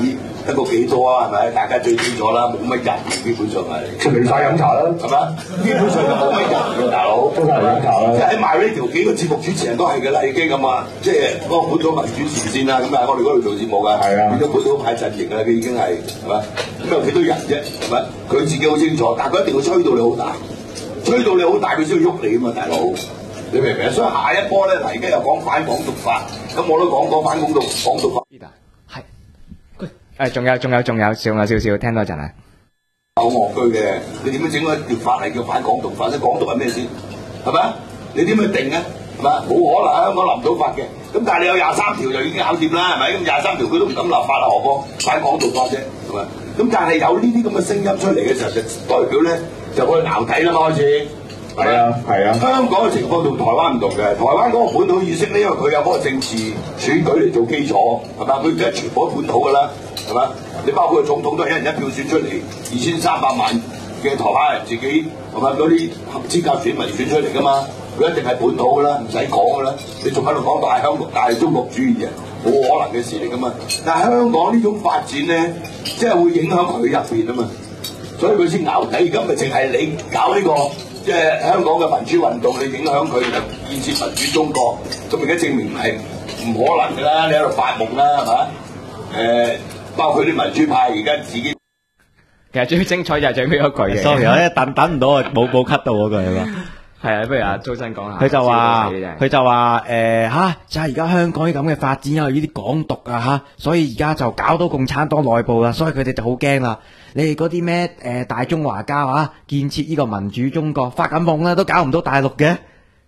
得個幾多啊？係咪？大家最清楚啦，冇乜人，基本上係出嚟晒飲茶啦， 係嘛？基本上就冇乜人嘅大佬， 都晒嚟飲茶啦。 即係喺埋呢條幾個節目主持人都係嘅啦，已經咁啊！即係嗰個本土民主前線啦，咁啊，我哋嗰度做節目㗎， 係啊， 變咗本土派陣營啦，佢已經係嘛？咁有幾多人啫？係咪？佢自己好清楚，但係佢一定要吹到你好大，吹到你好大，佢先要喐你啊嘛，大佬。你明唔明啊？所以下一波咧，嗱，而家又講反港獨法，咁我都講過反港獨法。 係，仲有少少，聽多陣啊！ 好戇居嘅，你點樣整個條法例叫反港獨法咧？港獨係咩先？係咪？你點去定啊？係嘛？冇可能香港立唔到法嘅。咁但係你有23條就已經搞掂啦，係咪？咁23條佢都唔敢立法啦，何況反港獨法啫？係咪？咁但係有呢啲咁嘅聲音出嚟嘅時候，就代表咧就可以淆底啦嘛，開始。 係啊，係啊。 香港嘅情況同台灣唔同嘅，台灣嗰個本土意識呢，因為佢有嗰個政治選舉嚟做基礎，係嘛？佢而家全部都本土㗎啦，係嘛？你包括總統都係一人一票選出嚟，2300萬嘅台灣人自己係嘛嗰啲合資格選民選出嚟㗎嘛，佢一定係本土㗎啦，唔使講㗎啦。你仲喺度講大香港、大中國主義啊，冇可能嘅事嚟㗎嘛。但係香港呢種發展咧，即係會影響佢入邊啊嘛，所以佢先淆底。而家咪淨係你搞呢個。即係香港嘅民主運動，你影響佢建設民主中國，咁而家證明係唔可能㗎啦！你喺度發夢啦，係嘛？包括啲民主派而家自己， 其實最精彩就係最尾嗰句嘅。 sorry，我等唔到啊，冇 cut 到嗰句係嘛？ 係啊，不如阿周生講下。 佢就話就係而家香港啲咁嘅發展，因為呢啲港獨啊嚇，所以而家就搞到共產黨內部啦，所以佢哋就好驚啦。你哋嗰啲咩大中華膠啊，建設呢個民主中國，發緊夢啦，都搞唔到大陸嘅。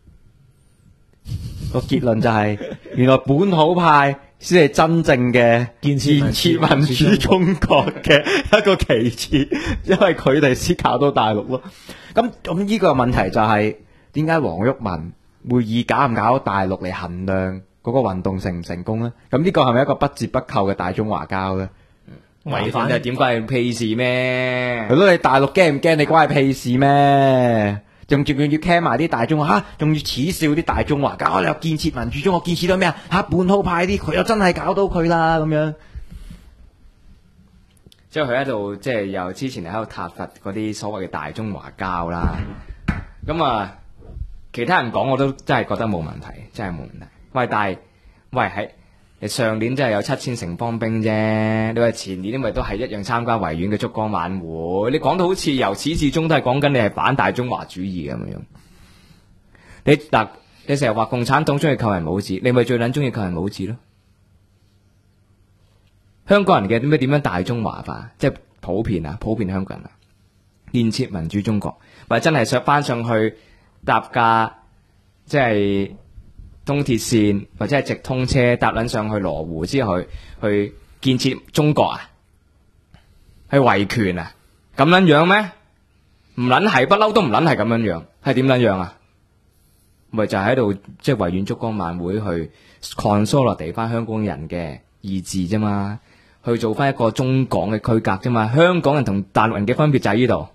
個結論就係、原來本土派先係真正嘅建設民主中國嘅一個旗幟，因為佢哋先搞到大陸咯。咁呢個問題就係點解黃毓民會以搞唔搞大陸嚟衡量嗰個運動成唔成功咧？咁呢個係咪一個不折不扣嘅大中華膠咧？ 違反就點關係屁事咩？ 係咯，你大陸驚唔驚？你關係屁事咩？仲要 care 埋啲大中華嚇，仲要恥笑啲大中華膠，你又建設民主中國，建設到咩啊？嚇，本土派啲，佢又真係搞到佢啦咁樣。 即係佢喺度，即係又之前喺度撻伐嗰啲所謂嘅大中華膠啦。咁啊，其他人講我都真係覺得冇問題，真係冇問題。喂，但係喂你上年真係有7000城邦兵啫，你話前年因為都係一樣參加維園嘅燭光晚會，你講到好似由始至終都係講緊你係反大中華主義咁樣。你成日話共產黨中意扣人帽子，你咪最撚中意扣人帽子咯？香港人嘅點樣大中華化，即係普遍香港人啊，建設民主中國，或者真係上翻上去搭架即係東鐵線或者係直通車搭撚上去羅湖之後去建設中國啊，去維權啊，咁撚樣咩？唔撚係，不嬲都唔撚係咁樣樣，係點撚樣啊？咪就係喺度即係維園燭光晚會去 consolidate 翻香港人嘅意志啫嘛，去做翻一個中港嘅區隔啫嘛。香港人同大陸人嘅分別就喺呢度。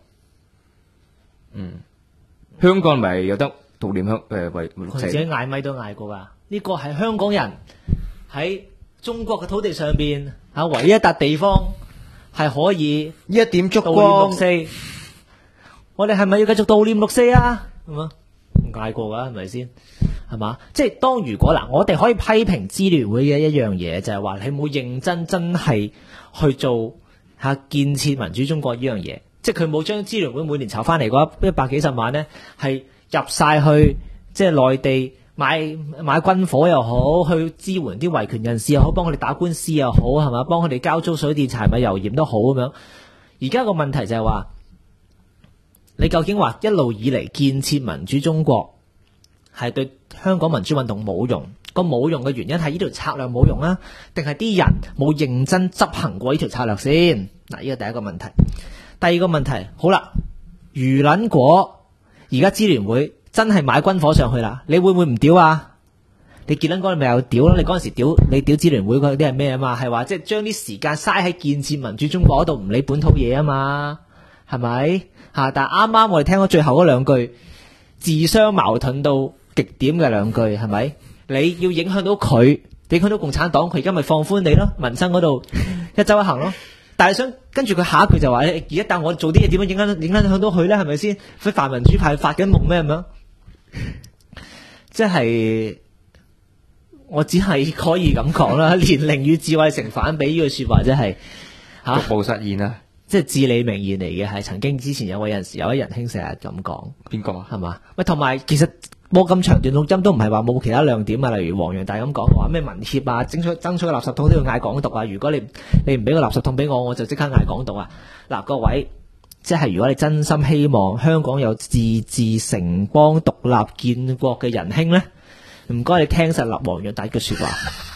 香港人咪有得悼念為六四， 佢自己嗌咪都嗌過噶。呢個係香港人喺中國嘅土地上邊唯一一笪地方係可以一點燭悼念光六四。我哋係咪要繼續悼念六四啊？係嘛？嗌過噶係咪先？係嘛？即係當如果我哋可以批評支聯會嘅一樣嘢，就係話你冇認真係去做建設民主中國呢樣嘢，即係佢冇將支聯會每年籌翻嚟嗰100幾十萬呢，係入晒去即係內地買軍火又好，去支援啲維權人士又好，幫佢哋打官司又好，係嘛？幫佢哋交租水電柴米油鹽都好咁樣。而家個問題就係話，你究竟話一路以嚟建設民主中國係對香港民主運動冇用？個冇用嘅原因係呢條策略冇用啊，定係啲人冇認真執行過呢條策略先？嗱，呢個第一個問題。第二個問題，好啦，如撚果而家支聯會真係買軍火上去啦，你會唔會唔屌啊？你結撚嗰你咪有屌咯？你嗰陣時屌你屌支聯會嗰啲係咩啊嘛？係話即係將啲時間嘥喺建設民主中國嗰度，唔理本土嘢啊嘛？係咪？但係啱啱我哋聽咗最後嗰兩句，自相矛盾到極點嘅兩句，係咪？你要影響到佢，影響到共產黨，佢而家咪放寬你咯？民生嗰度一一周一行咯。但係想跟住佢下一句就話：而家但我做啲嘢點樣影響到佢咧？係咪先？佢泛民主派發緊夢咩咁樣？即係我只係可以咁講啦。年齡與智慧成反比呢句說話真係逐步實現啦。 即係至理名言嚟嘅，係曾經之前有一仁兄成日咁講， 邊個啊？ 係嘛？喂，同埋其實冇咁長段錄音都唔係話冇其他亮點啊，例如黃洋大咁講話咩民協啊，爭取個垃圾桶都要嗌港獨啊！如果你唔俾個垃圾桶俾我就即刻嗌港獨啊！嗱，各位，即係如果你真心希望香港有自治城邦獨立建國嘅仁兄咧，唔該你聽實立黃洋大句說話，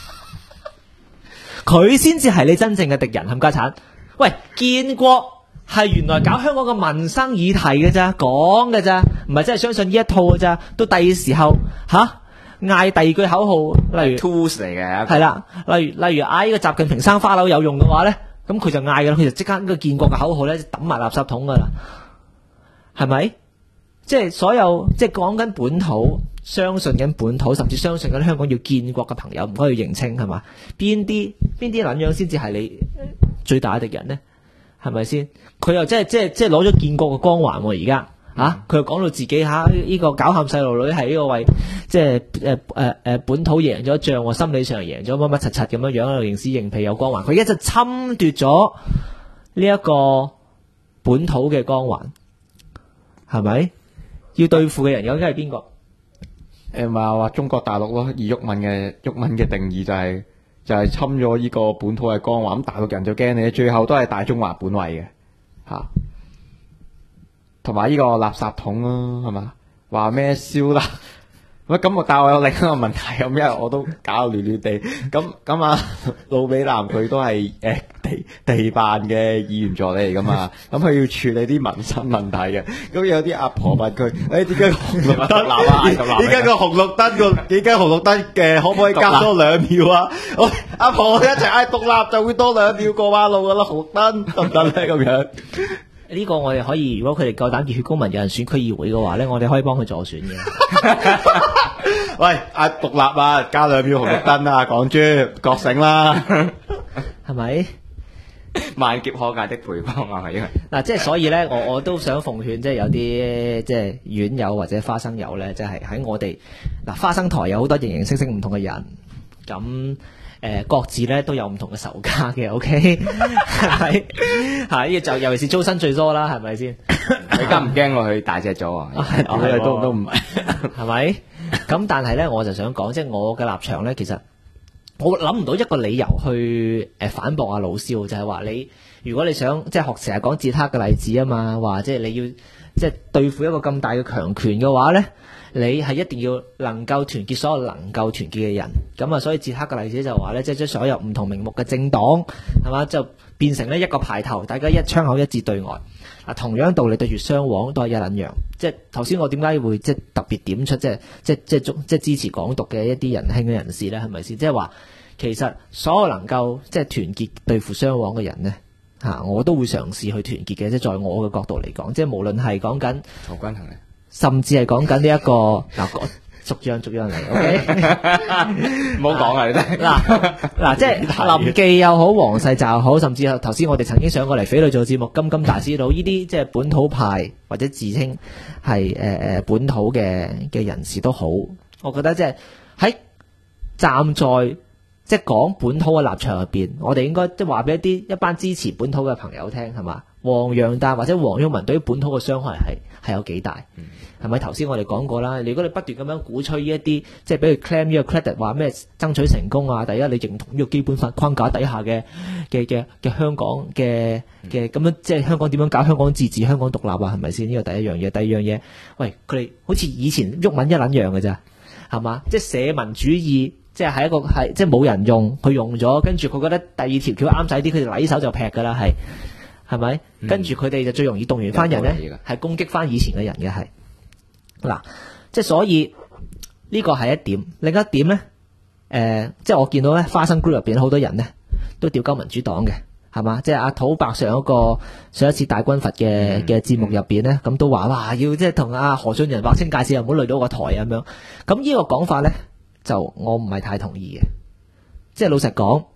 佢先至係你真正嘅敵人冚家鏟。喂，建國係原來搞香港嘅民生議題嘅咋，講嘅咋，唔係真係相信呢一套嘅咋。到第二時候嗌第二句口號，例如 tools 嚟嘅， 係啦，例如嗌呢個習近平生花柳有用嘅話咧，咁佢就嗌嘅啦，佢就即刻呢個建國嘅口號咧抌埋垃圾桶噶啦，係咪？即係所有即係講緊本土，相信緊本土，甚至相信緊香港要建國嘅朋友，唔可以認清係嘛？邊啲撚樣先至係你最大嘅敵人呢？係咪先？佢又即係攞咗建國嘅光環喎，而家佢又講到自己呢個搞喊細路女係呢個為即係本土贏咗仗喎，心理上贏咗乜乜柒柒咁樣樣喺度認屎認屁有光環，佢而家就侵奪咗呢一個本土嘅光環，係咪？要對付嘅人究竟係邊個？ 咪話中國大陸咯，而毓民嘅定義就係侵咗呢個本土嘅光環，咁大陸人就驚你，最後都係大中華本位嘅嚇。同埋呢個垃圾桶咯，係嘛？話咩燒啦？咁但係我有另一個問題，咁因為我都搞到亂亂地。咁啊，魯比南佢都係地辦嘅議員助理嚟噶嘛？咁佢要處理啲民生問題嘅。咁有啲阿婆問佢：點解紅綠燈？點解個紅綠燈嘅可唔可以加多2秒啊？阿婆一齊嗌獨立就會多2秒過馬路噶啦，紅綠燈得唔得咧？咁樣。 呢個我哋可以，如果佢哋夠膽熱血公民有人選區議會嘅話咧，我哋可以幫佢助選嘅。 喂，獨立啊，加2秒紅綠燈啊，港豬覺醒啦， 係咪？ 萬劫可解的配方啊，係因為嗱，即係所以咧，我都想奉勸，即係有啲即係院友或者花生友咧，即係喺我哋嗱花生台有好多形形色色唔同嘅人，咁。各自咧都有唔同嘅仇家嘅 ，OK， 係咪？係就尤其是租新最多啦，係咪先？ 你驚唔驚我去大隻咗啊？ 都唔係， 係咪？咁但係咧，我就想講，即係我嘅立場咧，其實我諗唔到一個理由去反駁阿老蕭，就係話你如果你想即係學成日講捷克嘅例子啊嘛，話即係你要即係對付一個咁大嘅強權嘅話咧。你係一定要能夠團結所有能夠團結嘅人，咁啊，所以捷克嘅例子就話咧，即係將所有唔同名目嘅政黨，係嘛，就變成呢一個牌頭，大家一槍口一致對外。嗱，同樣道理對住雙簧都係一撚樣。即係頭先我點解會即係特別點出即係支持港獨嘅一啲仁兄嘅人士咧？係咪先？即係話其實所有能夠即係團結對付雙簧嘅人咧，我都會嘗試去團結嘅。即係在我嘅角度嚟講，即係無論係講緊曹君衡咧。 甚至係講緊呢一個嗱，逐樣嚟 ，OK， 唔好講啊！你真嗱，即係林記又好，黃世澤又好，甚至頭先我哋曾經上過嚟匪類做節目，金大師佬呢啲即係本土派或者自稱係本土嘅人士都好，我覺得即係喺站在即係講本土嘅立場入邊，我哋應該即係話俾一班支持本土嘅朋友聽，係嘛？黃洋達或者黃毓民對於本土嘅傷害係有幾大？係咪頭先我哋講過啦？如果你不斷咁樣鼓吹呢一啲，即係俾佢 claim 呢個 credit，話咩爭取成功啊？第一，你認同呢個基本法框架底下嘅香港嘅咁樣，即係香港點樣搞香港自治、香港獨立啊？係咪先？呢個第一樣嘢。第二樣嘢，喂，佢哋好似以前毓民一撚樣嘅咋，係嘛？即係社民主義，即係一個即係冇人用，佢用咗，跟住佢覺得第二條橋啱使啲，佢就禮手就劈㗎啦，係咪？跟住佢哋就最容易動員翻人咧，係攻擊翻以前嘅人嘅係。嗱，即係所以呢個係一點，另一點咧，即係我見到咧花生 group 入邊好多人咧都調鳩民主黨嘅，係嘛？即係阿土伯上一次大軍閥嘅節目入邊咧，咁都話哇要即係同阿何俊仁劃清界線，又唔好累到個台咁樣。咁呢個講法咧，就我唔係太同意嘅。即係老實講，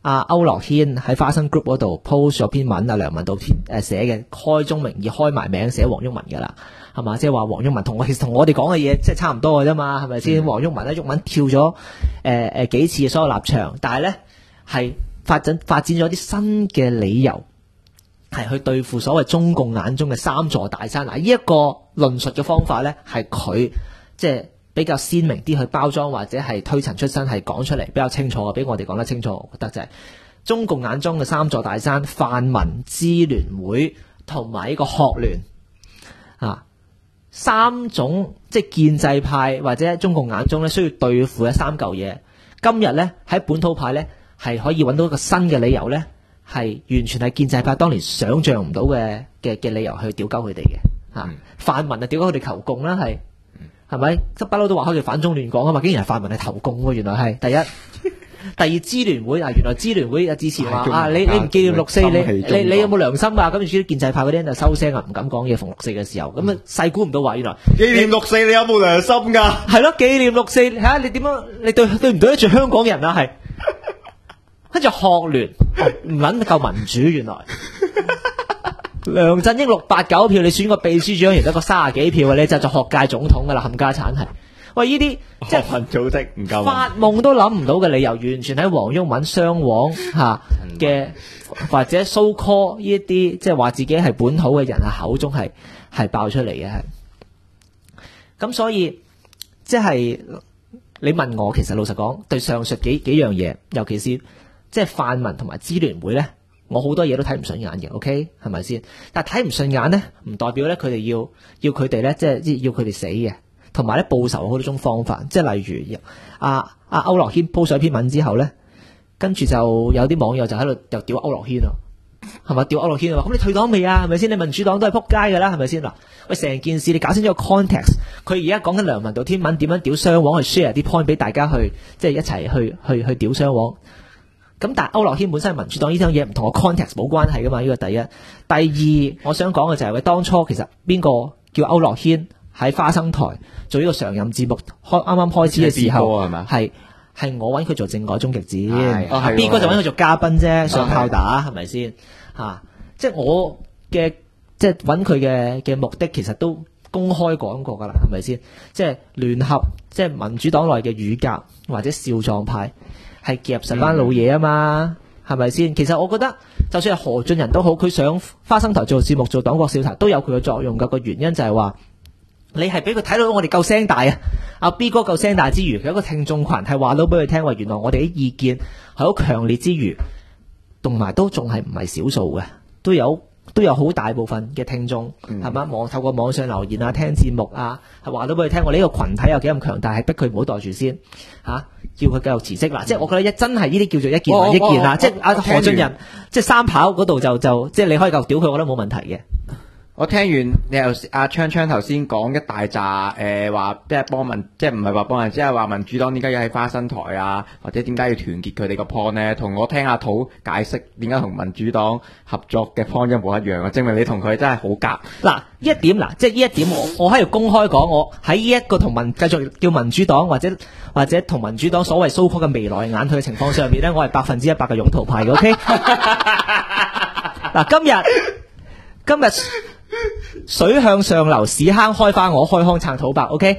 阿歐樂軒喺花生 group 嗰度 post 咗篇文，梁文道寫嘅，開宗明義開埋名寫黃毓民噶啦，係嘛？即係話黃毓民其實同我哋講嘅嘢即係差唔多嘅啫嘛，係咪先？黃毓民咧，毓民跳咗幾次所有立場，但係咧係發展咗啲新嘅理由，係去對付所謂中共眼中嘅三座大山。嗱，呢一個論述嘅方法咧，係佢即係比較鮮明啲去包裝或者係推陳出新，係講出嚟比較清楚嘅，比我哋講得清楚。我覺得就係中共眼中嘅三座大山：泛民、支聯會同埋呢個學聯啊，三種即係建制派或者中共眼中咧需要對付嘅三嚿嘢。今日咧喺本土派咧係可以揾到一個新嘅理由咧，係完全係建制派當年想象唔到嘅理由去屌鳩佢哋嘅嚇。泛民啊屌鳩佢哋求共啦，係咪？即不嬲都話佢哋反中亂港啊嘛，竟然係泛民係投共喎，原來係第一。第二，支聯會原來支聯會支持話你唔紀念六四，你有冇良心啊？咁於是建制派嗰啲人就收聲啊，唔敢講嘢。逢六四嘅時候，咁細估唔到話原來紀念六四，你有冇良心㗎？ 係咯，紀念六四，睇下你點樣，你對唔對得住香港人啊？係跟住學聯唔撚夠民主，原來梁振英689票，你選個秘書長，而得個30幾票，你就做學界總統㗎啦，冚家產係。喂，呢啲即係學民組織唔夠， 發夢都諗唔到嘅理由，完全喺黃毓民雙黃嘅或者 so call 呢一啲即係話自己係本土嘅人口中係爆出嚟嘅。咁所以即係你問我，其實老實講，對上述幾樣嘢，尤其是即係泛民同埋支聯會咧，我好多嘢都睇唔順眼嘅。OK 係咪先？但係睇唔順眼咧，唔代表咧佢哋要佢哋咧，即係要佢哋死嘅。同埋咧報仇好多種方法，即係例如阿歐樂軒 po 咗篇文之後咧，跟住就有啲網友就喺度又屌歐樂軒咯，係咪？屌歐樂軒啊？咁你退黨未啊？係咪先？你民主黨都係撲街㗎啦，係咪先嗱？喂，成件事你搞清楚個 context， 佢而家講緊梁文道篇文點樣屌雙黃，去 share 啲 point 俾大家去即係一齊去屌雙黃。咁但係歐樂軒本身係民主黨呢樣嘢唔同個 context 冇關係㗎嘛？呢個第一。第二，我想講嘅就係喂，當初其實邊個叫歐樂軒喺花生台做呢個常任節目啱啱開始嘅時候，係我揾佢做政改終極戰，B 哥就揾佢做嘉賓啫，上炮打係咪先嚇？即係我嘅即係揾佢嘅目的，其實都公開講過㗎啦，係咪先？即係聯合即係民主黨內嘅乳鴿或者少壯派，係夾實班老嘢啊嘛，係咪先？其實我覺得，就算係何俊仁都好，佢上花生台做節目做黨國笑談都有佢嘅作用㗎。個原因就係話，你係俾佢睇到我哋夠聲大啊！阿 B 哥夠聲大之餘，佢有一個聽眾群係話到俾佢聽話，原來我哋啲意見係好強烈之餘，同埋都仲係唔係少數嘅，都有好大部分嘅聽眾係嘛？透過網上留言啊、聽節目啊，係話到俾佢聽，我哋呢個群體有幾咁強大，係逼佢唔好袋住先嚇，叫佢繼續辭職嗱。即係我覺得真係呢啲叫做一件還一件啊！即係阿何俊仁，即係三跑嗰度就即係你可以夠屌佢，我覺得冇問題嘅。 我聽完你又阿鏘鏘頭先講一大扎話，即係幫民，即係唔係話幫人，即係話民主黨點解要喺花生台啊，或者點解要團結佢哋個 point 咧？同我聽阿土解釋點解同民主黨合作嘅 point 一模一樣啊！證明你同佢真係好夾。 嗱，呢一點即係呢一點我喺度公開講，我喺呢一個同繼續叫民主黨或者同民主黨所謂 so called 嘅眉來眼去嘅情況上面咧，我係100%嘅擁土派嘅。OK， 嗱，今日。水向上流，屎坑開花，我開腔撐土白 ，OK？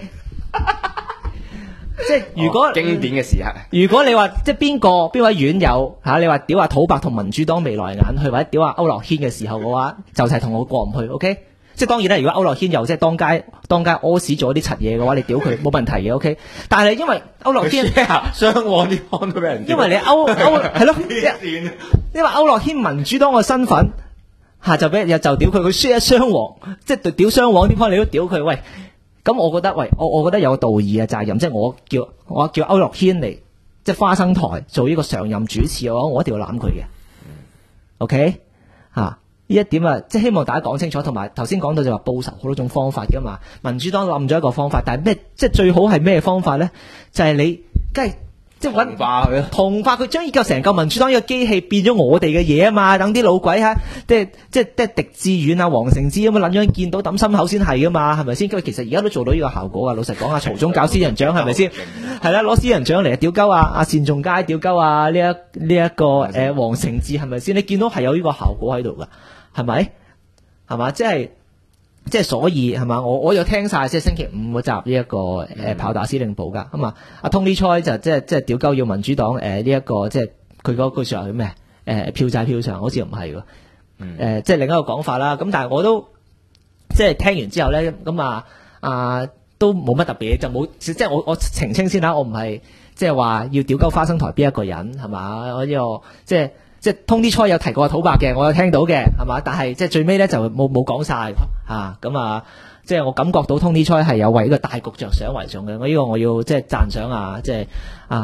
即係如果經典嘅時刻， 如果你話即係邊位院友你話屌下土白同民主黨眉來眼去，或者屌下歐樂軒嘅時候嘅話，就係同我過唔去 ，OK？ 即係當然啦，如果歐樂軒又即係當街屙屎做啲柒嘢嘅話，你屌佢冇問題嘅 ，OK？ 但係因為歐樂軒雙黃啲 point 都俾人， 因為你歐係咯，因為歐樂軒民主黨嘅身份。就俾就屌佢輸一雙黃，即係屌雙黃啲 point 你都屌佢，喂，咁我覺得我覺得有個道義嘅責任，即係我叫歐樂軒嚟即係花生台做呢個常任主持嘅話，我一定要攬佢嘅，OK 呢一點即係希望大家講清楚，同埋頭先講到就話報仇好多種方法噶嘛，民主黨諗咗一個方法，但係咩即係最好係咩方法咧？就係你梗係即係同化佢咯， 同化佢，將依個成個民主黨呢個機器變咗我哋嘅嘢啊嘛，等啲老鬼嚇，即係狄志遠啊、黃成之咁樣撚樣見到抌心口先係噶嘛，係咪先？因為其實而家都做到呢個效果啊！老實講啊，曹總搞私人獎係咪先？係啦，攞私人獎嚟屌鳩啊單仲偕屌鳩啊呢一個黃成智係咪先？你見到係有呢個效果喺度噶，係咪？係嘛？即係所以係嘛？我有聽晒即係星期五嗰集呢一個炮打司令部㗎咁啊！阿 Tony Choi 就即係屌鳩要民主黨呢一個即係佢嗰句説話叫咩？票債票償好似唔係喎，即係另一個講法啦。咁但係我都即係聽完之後咧，咁都冇乜特別，就冇即係我澄清先啦，我唔係即係話要屌鳩花生台邊一個人係嘛？我呢個即係 Tony Choi 有提過土白嘅，我有聽到嘅係嘛？但係即係最尾咧就冇講晒嚇咁即係我感覺到 Tony Choi 係有為呢個大局着想為重嘅。我呢個我要即係讚賞即係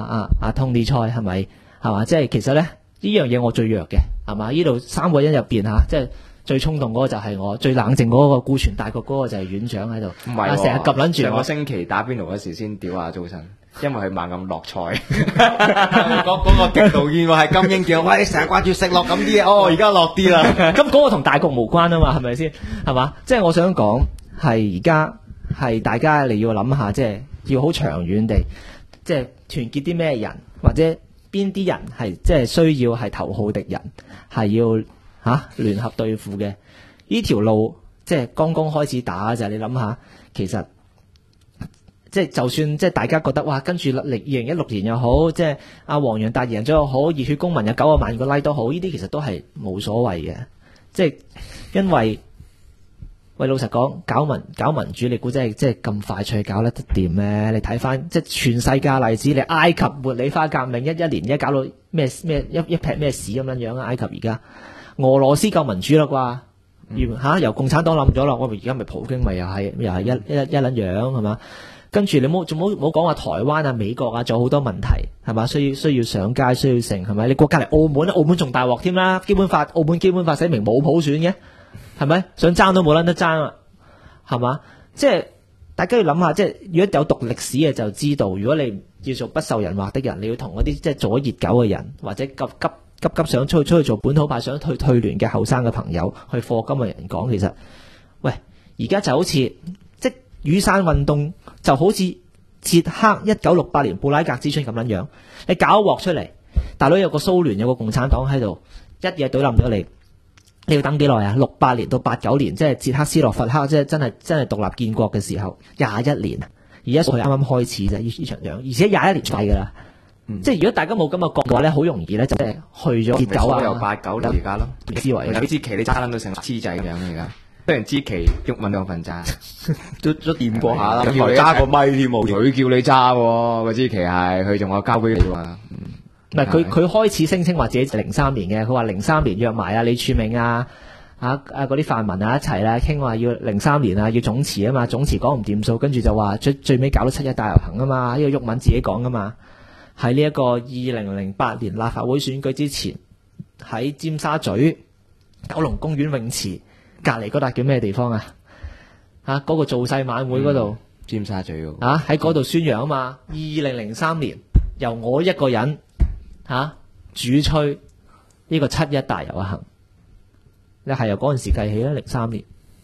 Tony Choi 係咪係嘛？即係其實咧呢樣嘢我最弱嘅係嘛？呢度三個人入邊即係最衝動嗰個就係我，最冷靜嗰個顧全大局嗰個就係院長喺度， 唔係成日及撚住我。 上個星期打邊爐嗰時先屌阿早晨，因為佢猛咁落菜。 嗰個極度怨喎係金英叫，喂，成日掛住食落咁啲嘢，而家落啲啦。 咁嗰個同大局無關啊嘛，係咪先？係嘛？即係我想講係而家係大家你要諗下，即係要好長遠地，即係團結啲咩人，或者邊啲人係即係需要係頭號敵人，係要聯合對付嘅。呢條路即係剛剛開始打就係你諗下，其實即係就算即係大家覺得哇，跟住2016年又好，即係阿黃洋達贏咗又好，熱血公民有9萬個 like 都好，呢啲其實都係冇所謂嘅。即係因為喂，老實講，搞民主，你估真係即係咁快脆搞得掂咩？你睇翻即係全世界例子，你埃及茉莉花革命一年而家搞到咩一劈咩屎咁樣樣啊！埃及而家俄羅斯夠民主啦啩？由共產黨冧咗啦，我而家咪普京咪又係一撚樣係嘛？跟住你冇講話台灣啊、美國啊，仲有好多問題係嘛？需要上街，需要成係咪？你國家嚟澳門仲大鑊添啦！澳門基本法寫明冇普選嘅，係咪？想爭都冇撚得爭啊，係嘛？即係大家要諗下，即係如果有讀歷史嘅就知道，如果你要做不受人話的人，你要同嗰啲即係做咗熱狗嘅人，或者急想出去做本土派，想退聯嘅後生嘅朋友去課金嘅人講，其實喂，而家就好似即雨傘運動，就好似捷克1968年布拉格之春咁樣，你搞一鑊出嚟，大佬有個蘇聯有個共產黨喺度，一嘢懟冧咗你，你要等幾耐啊？68年到89年，即係捷克斯洛伐克，即係真係獨立建國嘅時候，21年，而家佢啱啱開始啫，呢場仗，而且21年廢噶啦。即係如果大家冇咁嘅覺嘅話咧，好容易咧就係去咗熱狗啊！ 由89年而家咯， 思維有支旗你揸撚到成黐仔咁樣而家，雖然支旗郁敏兩份揸， 都掂過下啦， 叫你揸個咪添喎， 佢叫你揸喎，嗰支旗係佢仲有交俾你喎。 唔係佢開始聲稱話自己03年嘅，佢話03年約埋李柱銘嗰啲泛民一齊啦，傾話要03年要總辭啊嘛，總辭講唔掂數，跟住就話最尾搞到7·1大遊行啊嘛，呢個郁敏自己講噶嘛。喺呢一個2008年立法會選舉之前，喺尖沙咀九龍公園泳池隔離嗰笪叫咩地方啊？嗰個造勢晚會嗰度， 尖沙咀喎。 喺嗰度宣揚啊嘛。2003年由我一個人主吹呢個7·1大遊行，你係由嗰陣時計起啦，03年。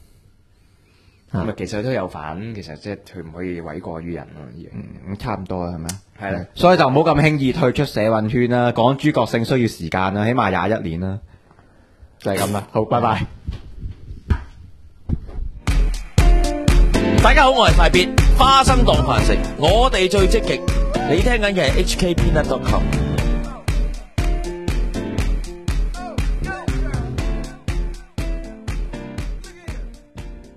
其實都有份，其實即係佢唔可以諉過於人咯， 差唔多啦，係咪？ 係啦， 所以就唔好咁輕易退出社運圈啦。講諸葛性需要時間啦，起碼21年啦，就係咁啦。好，拜拜。 大家好，我係快必花生當飯食，我哋最積極。你聽緊嘅係 HKpeanut.com。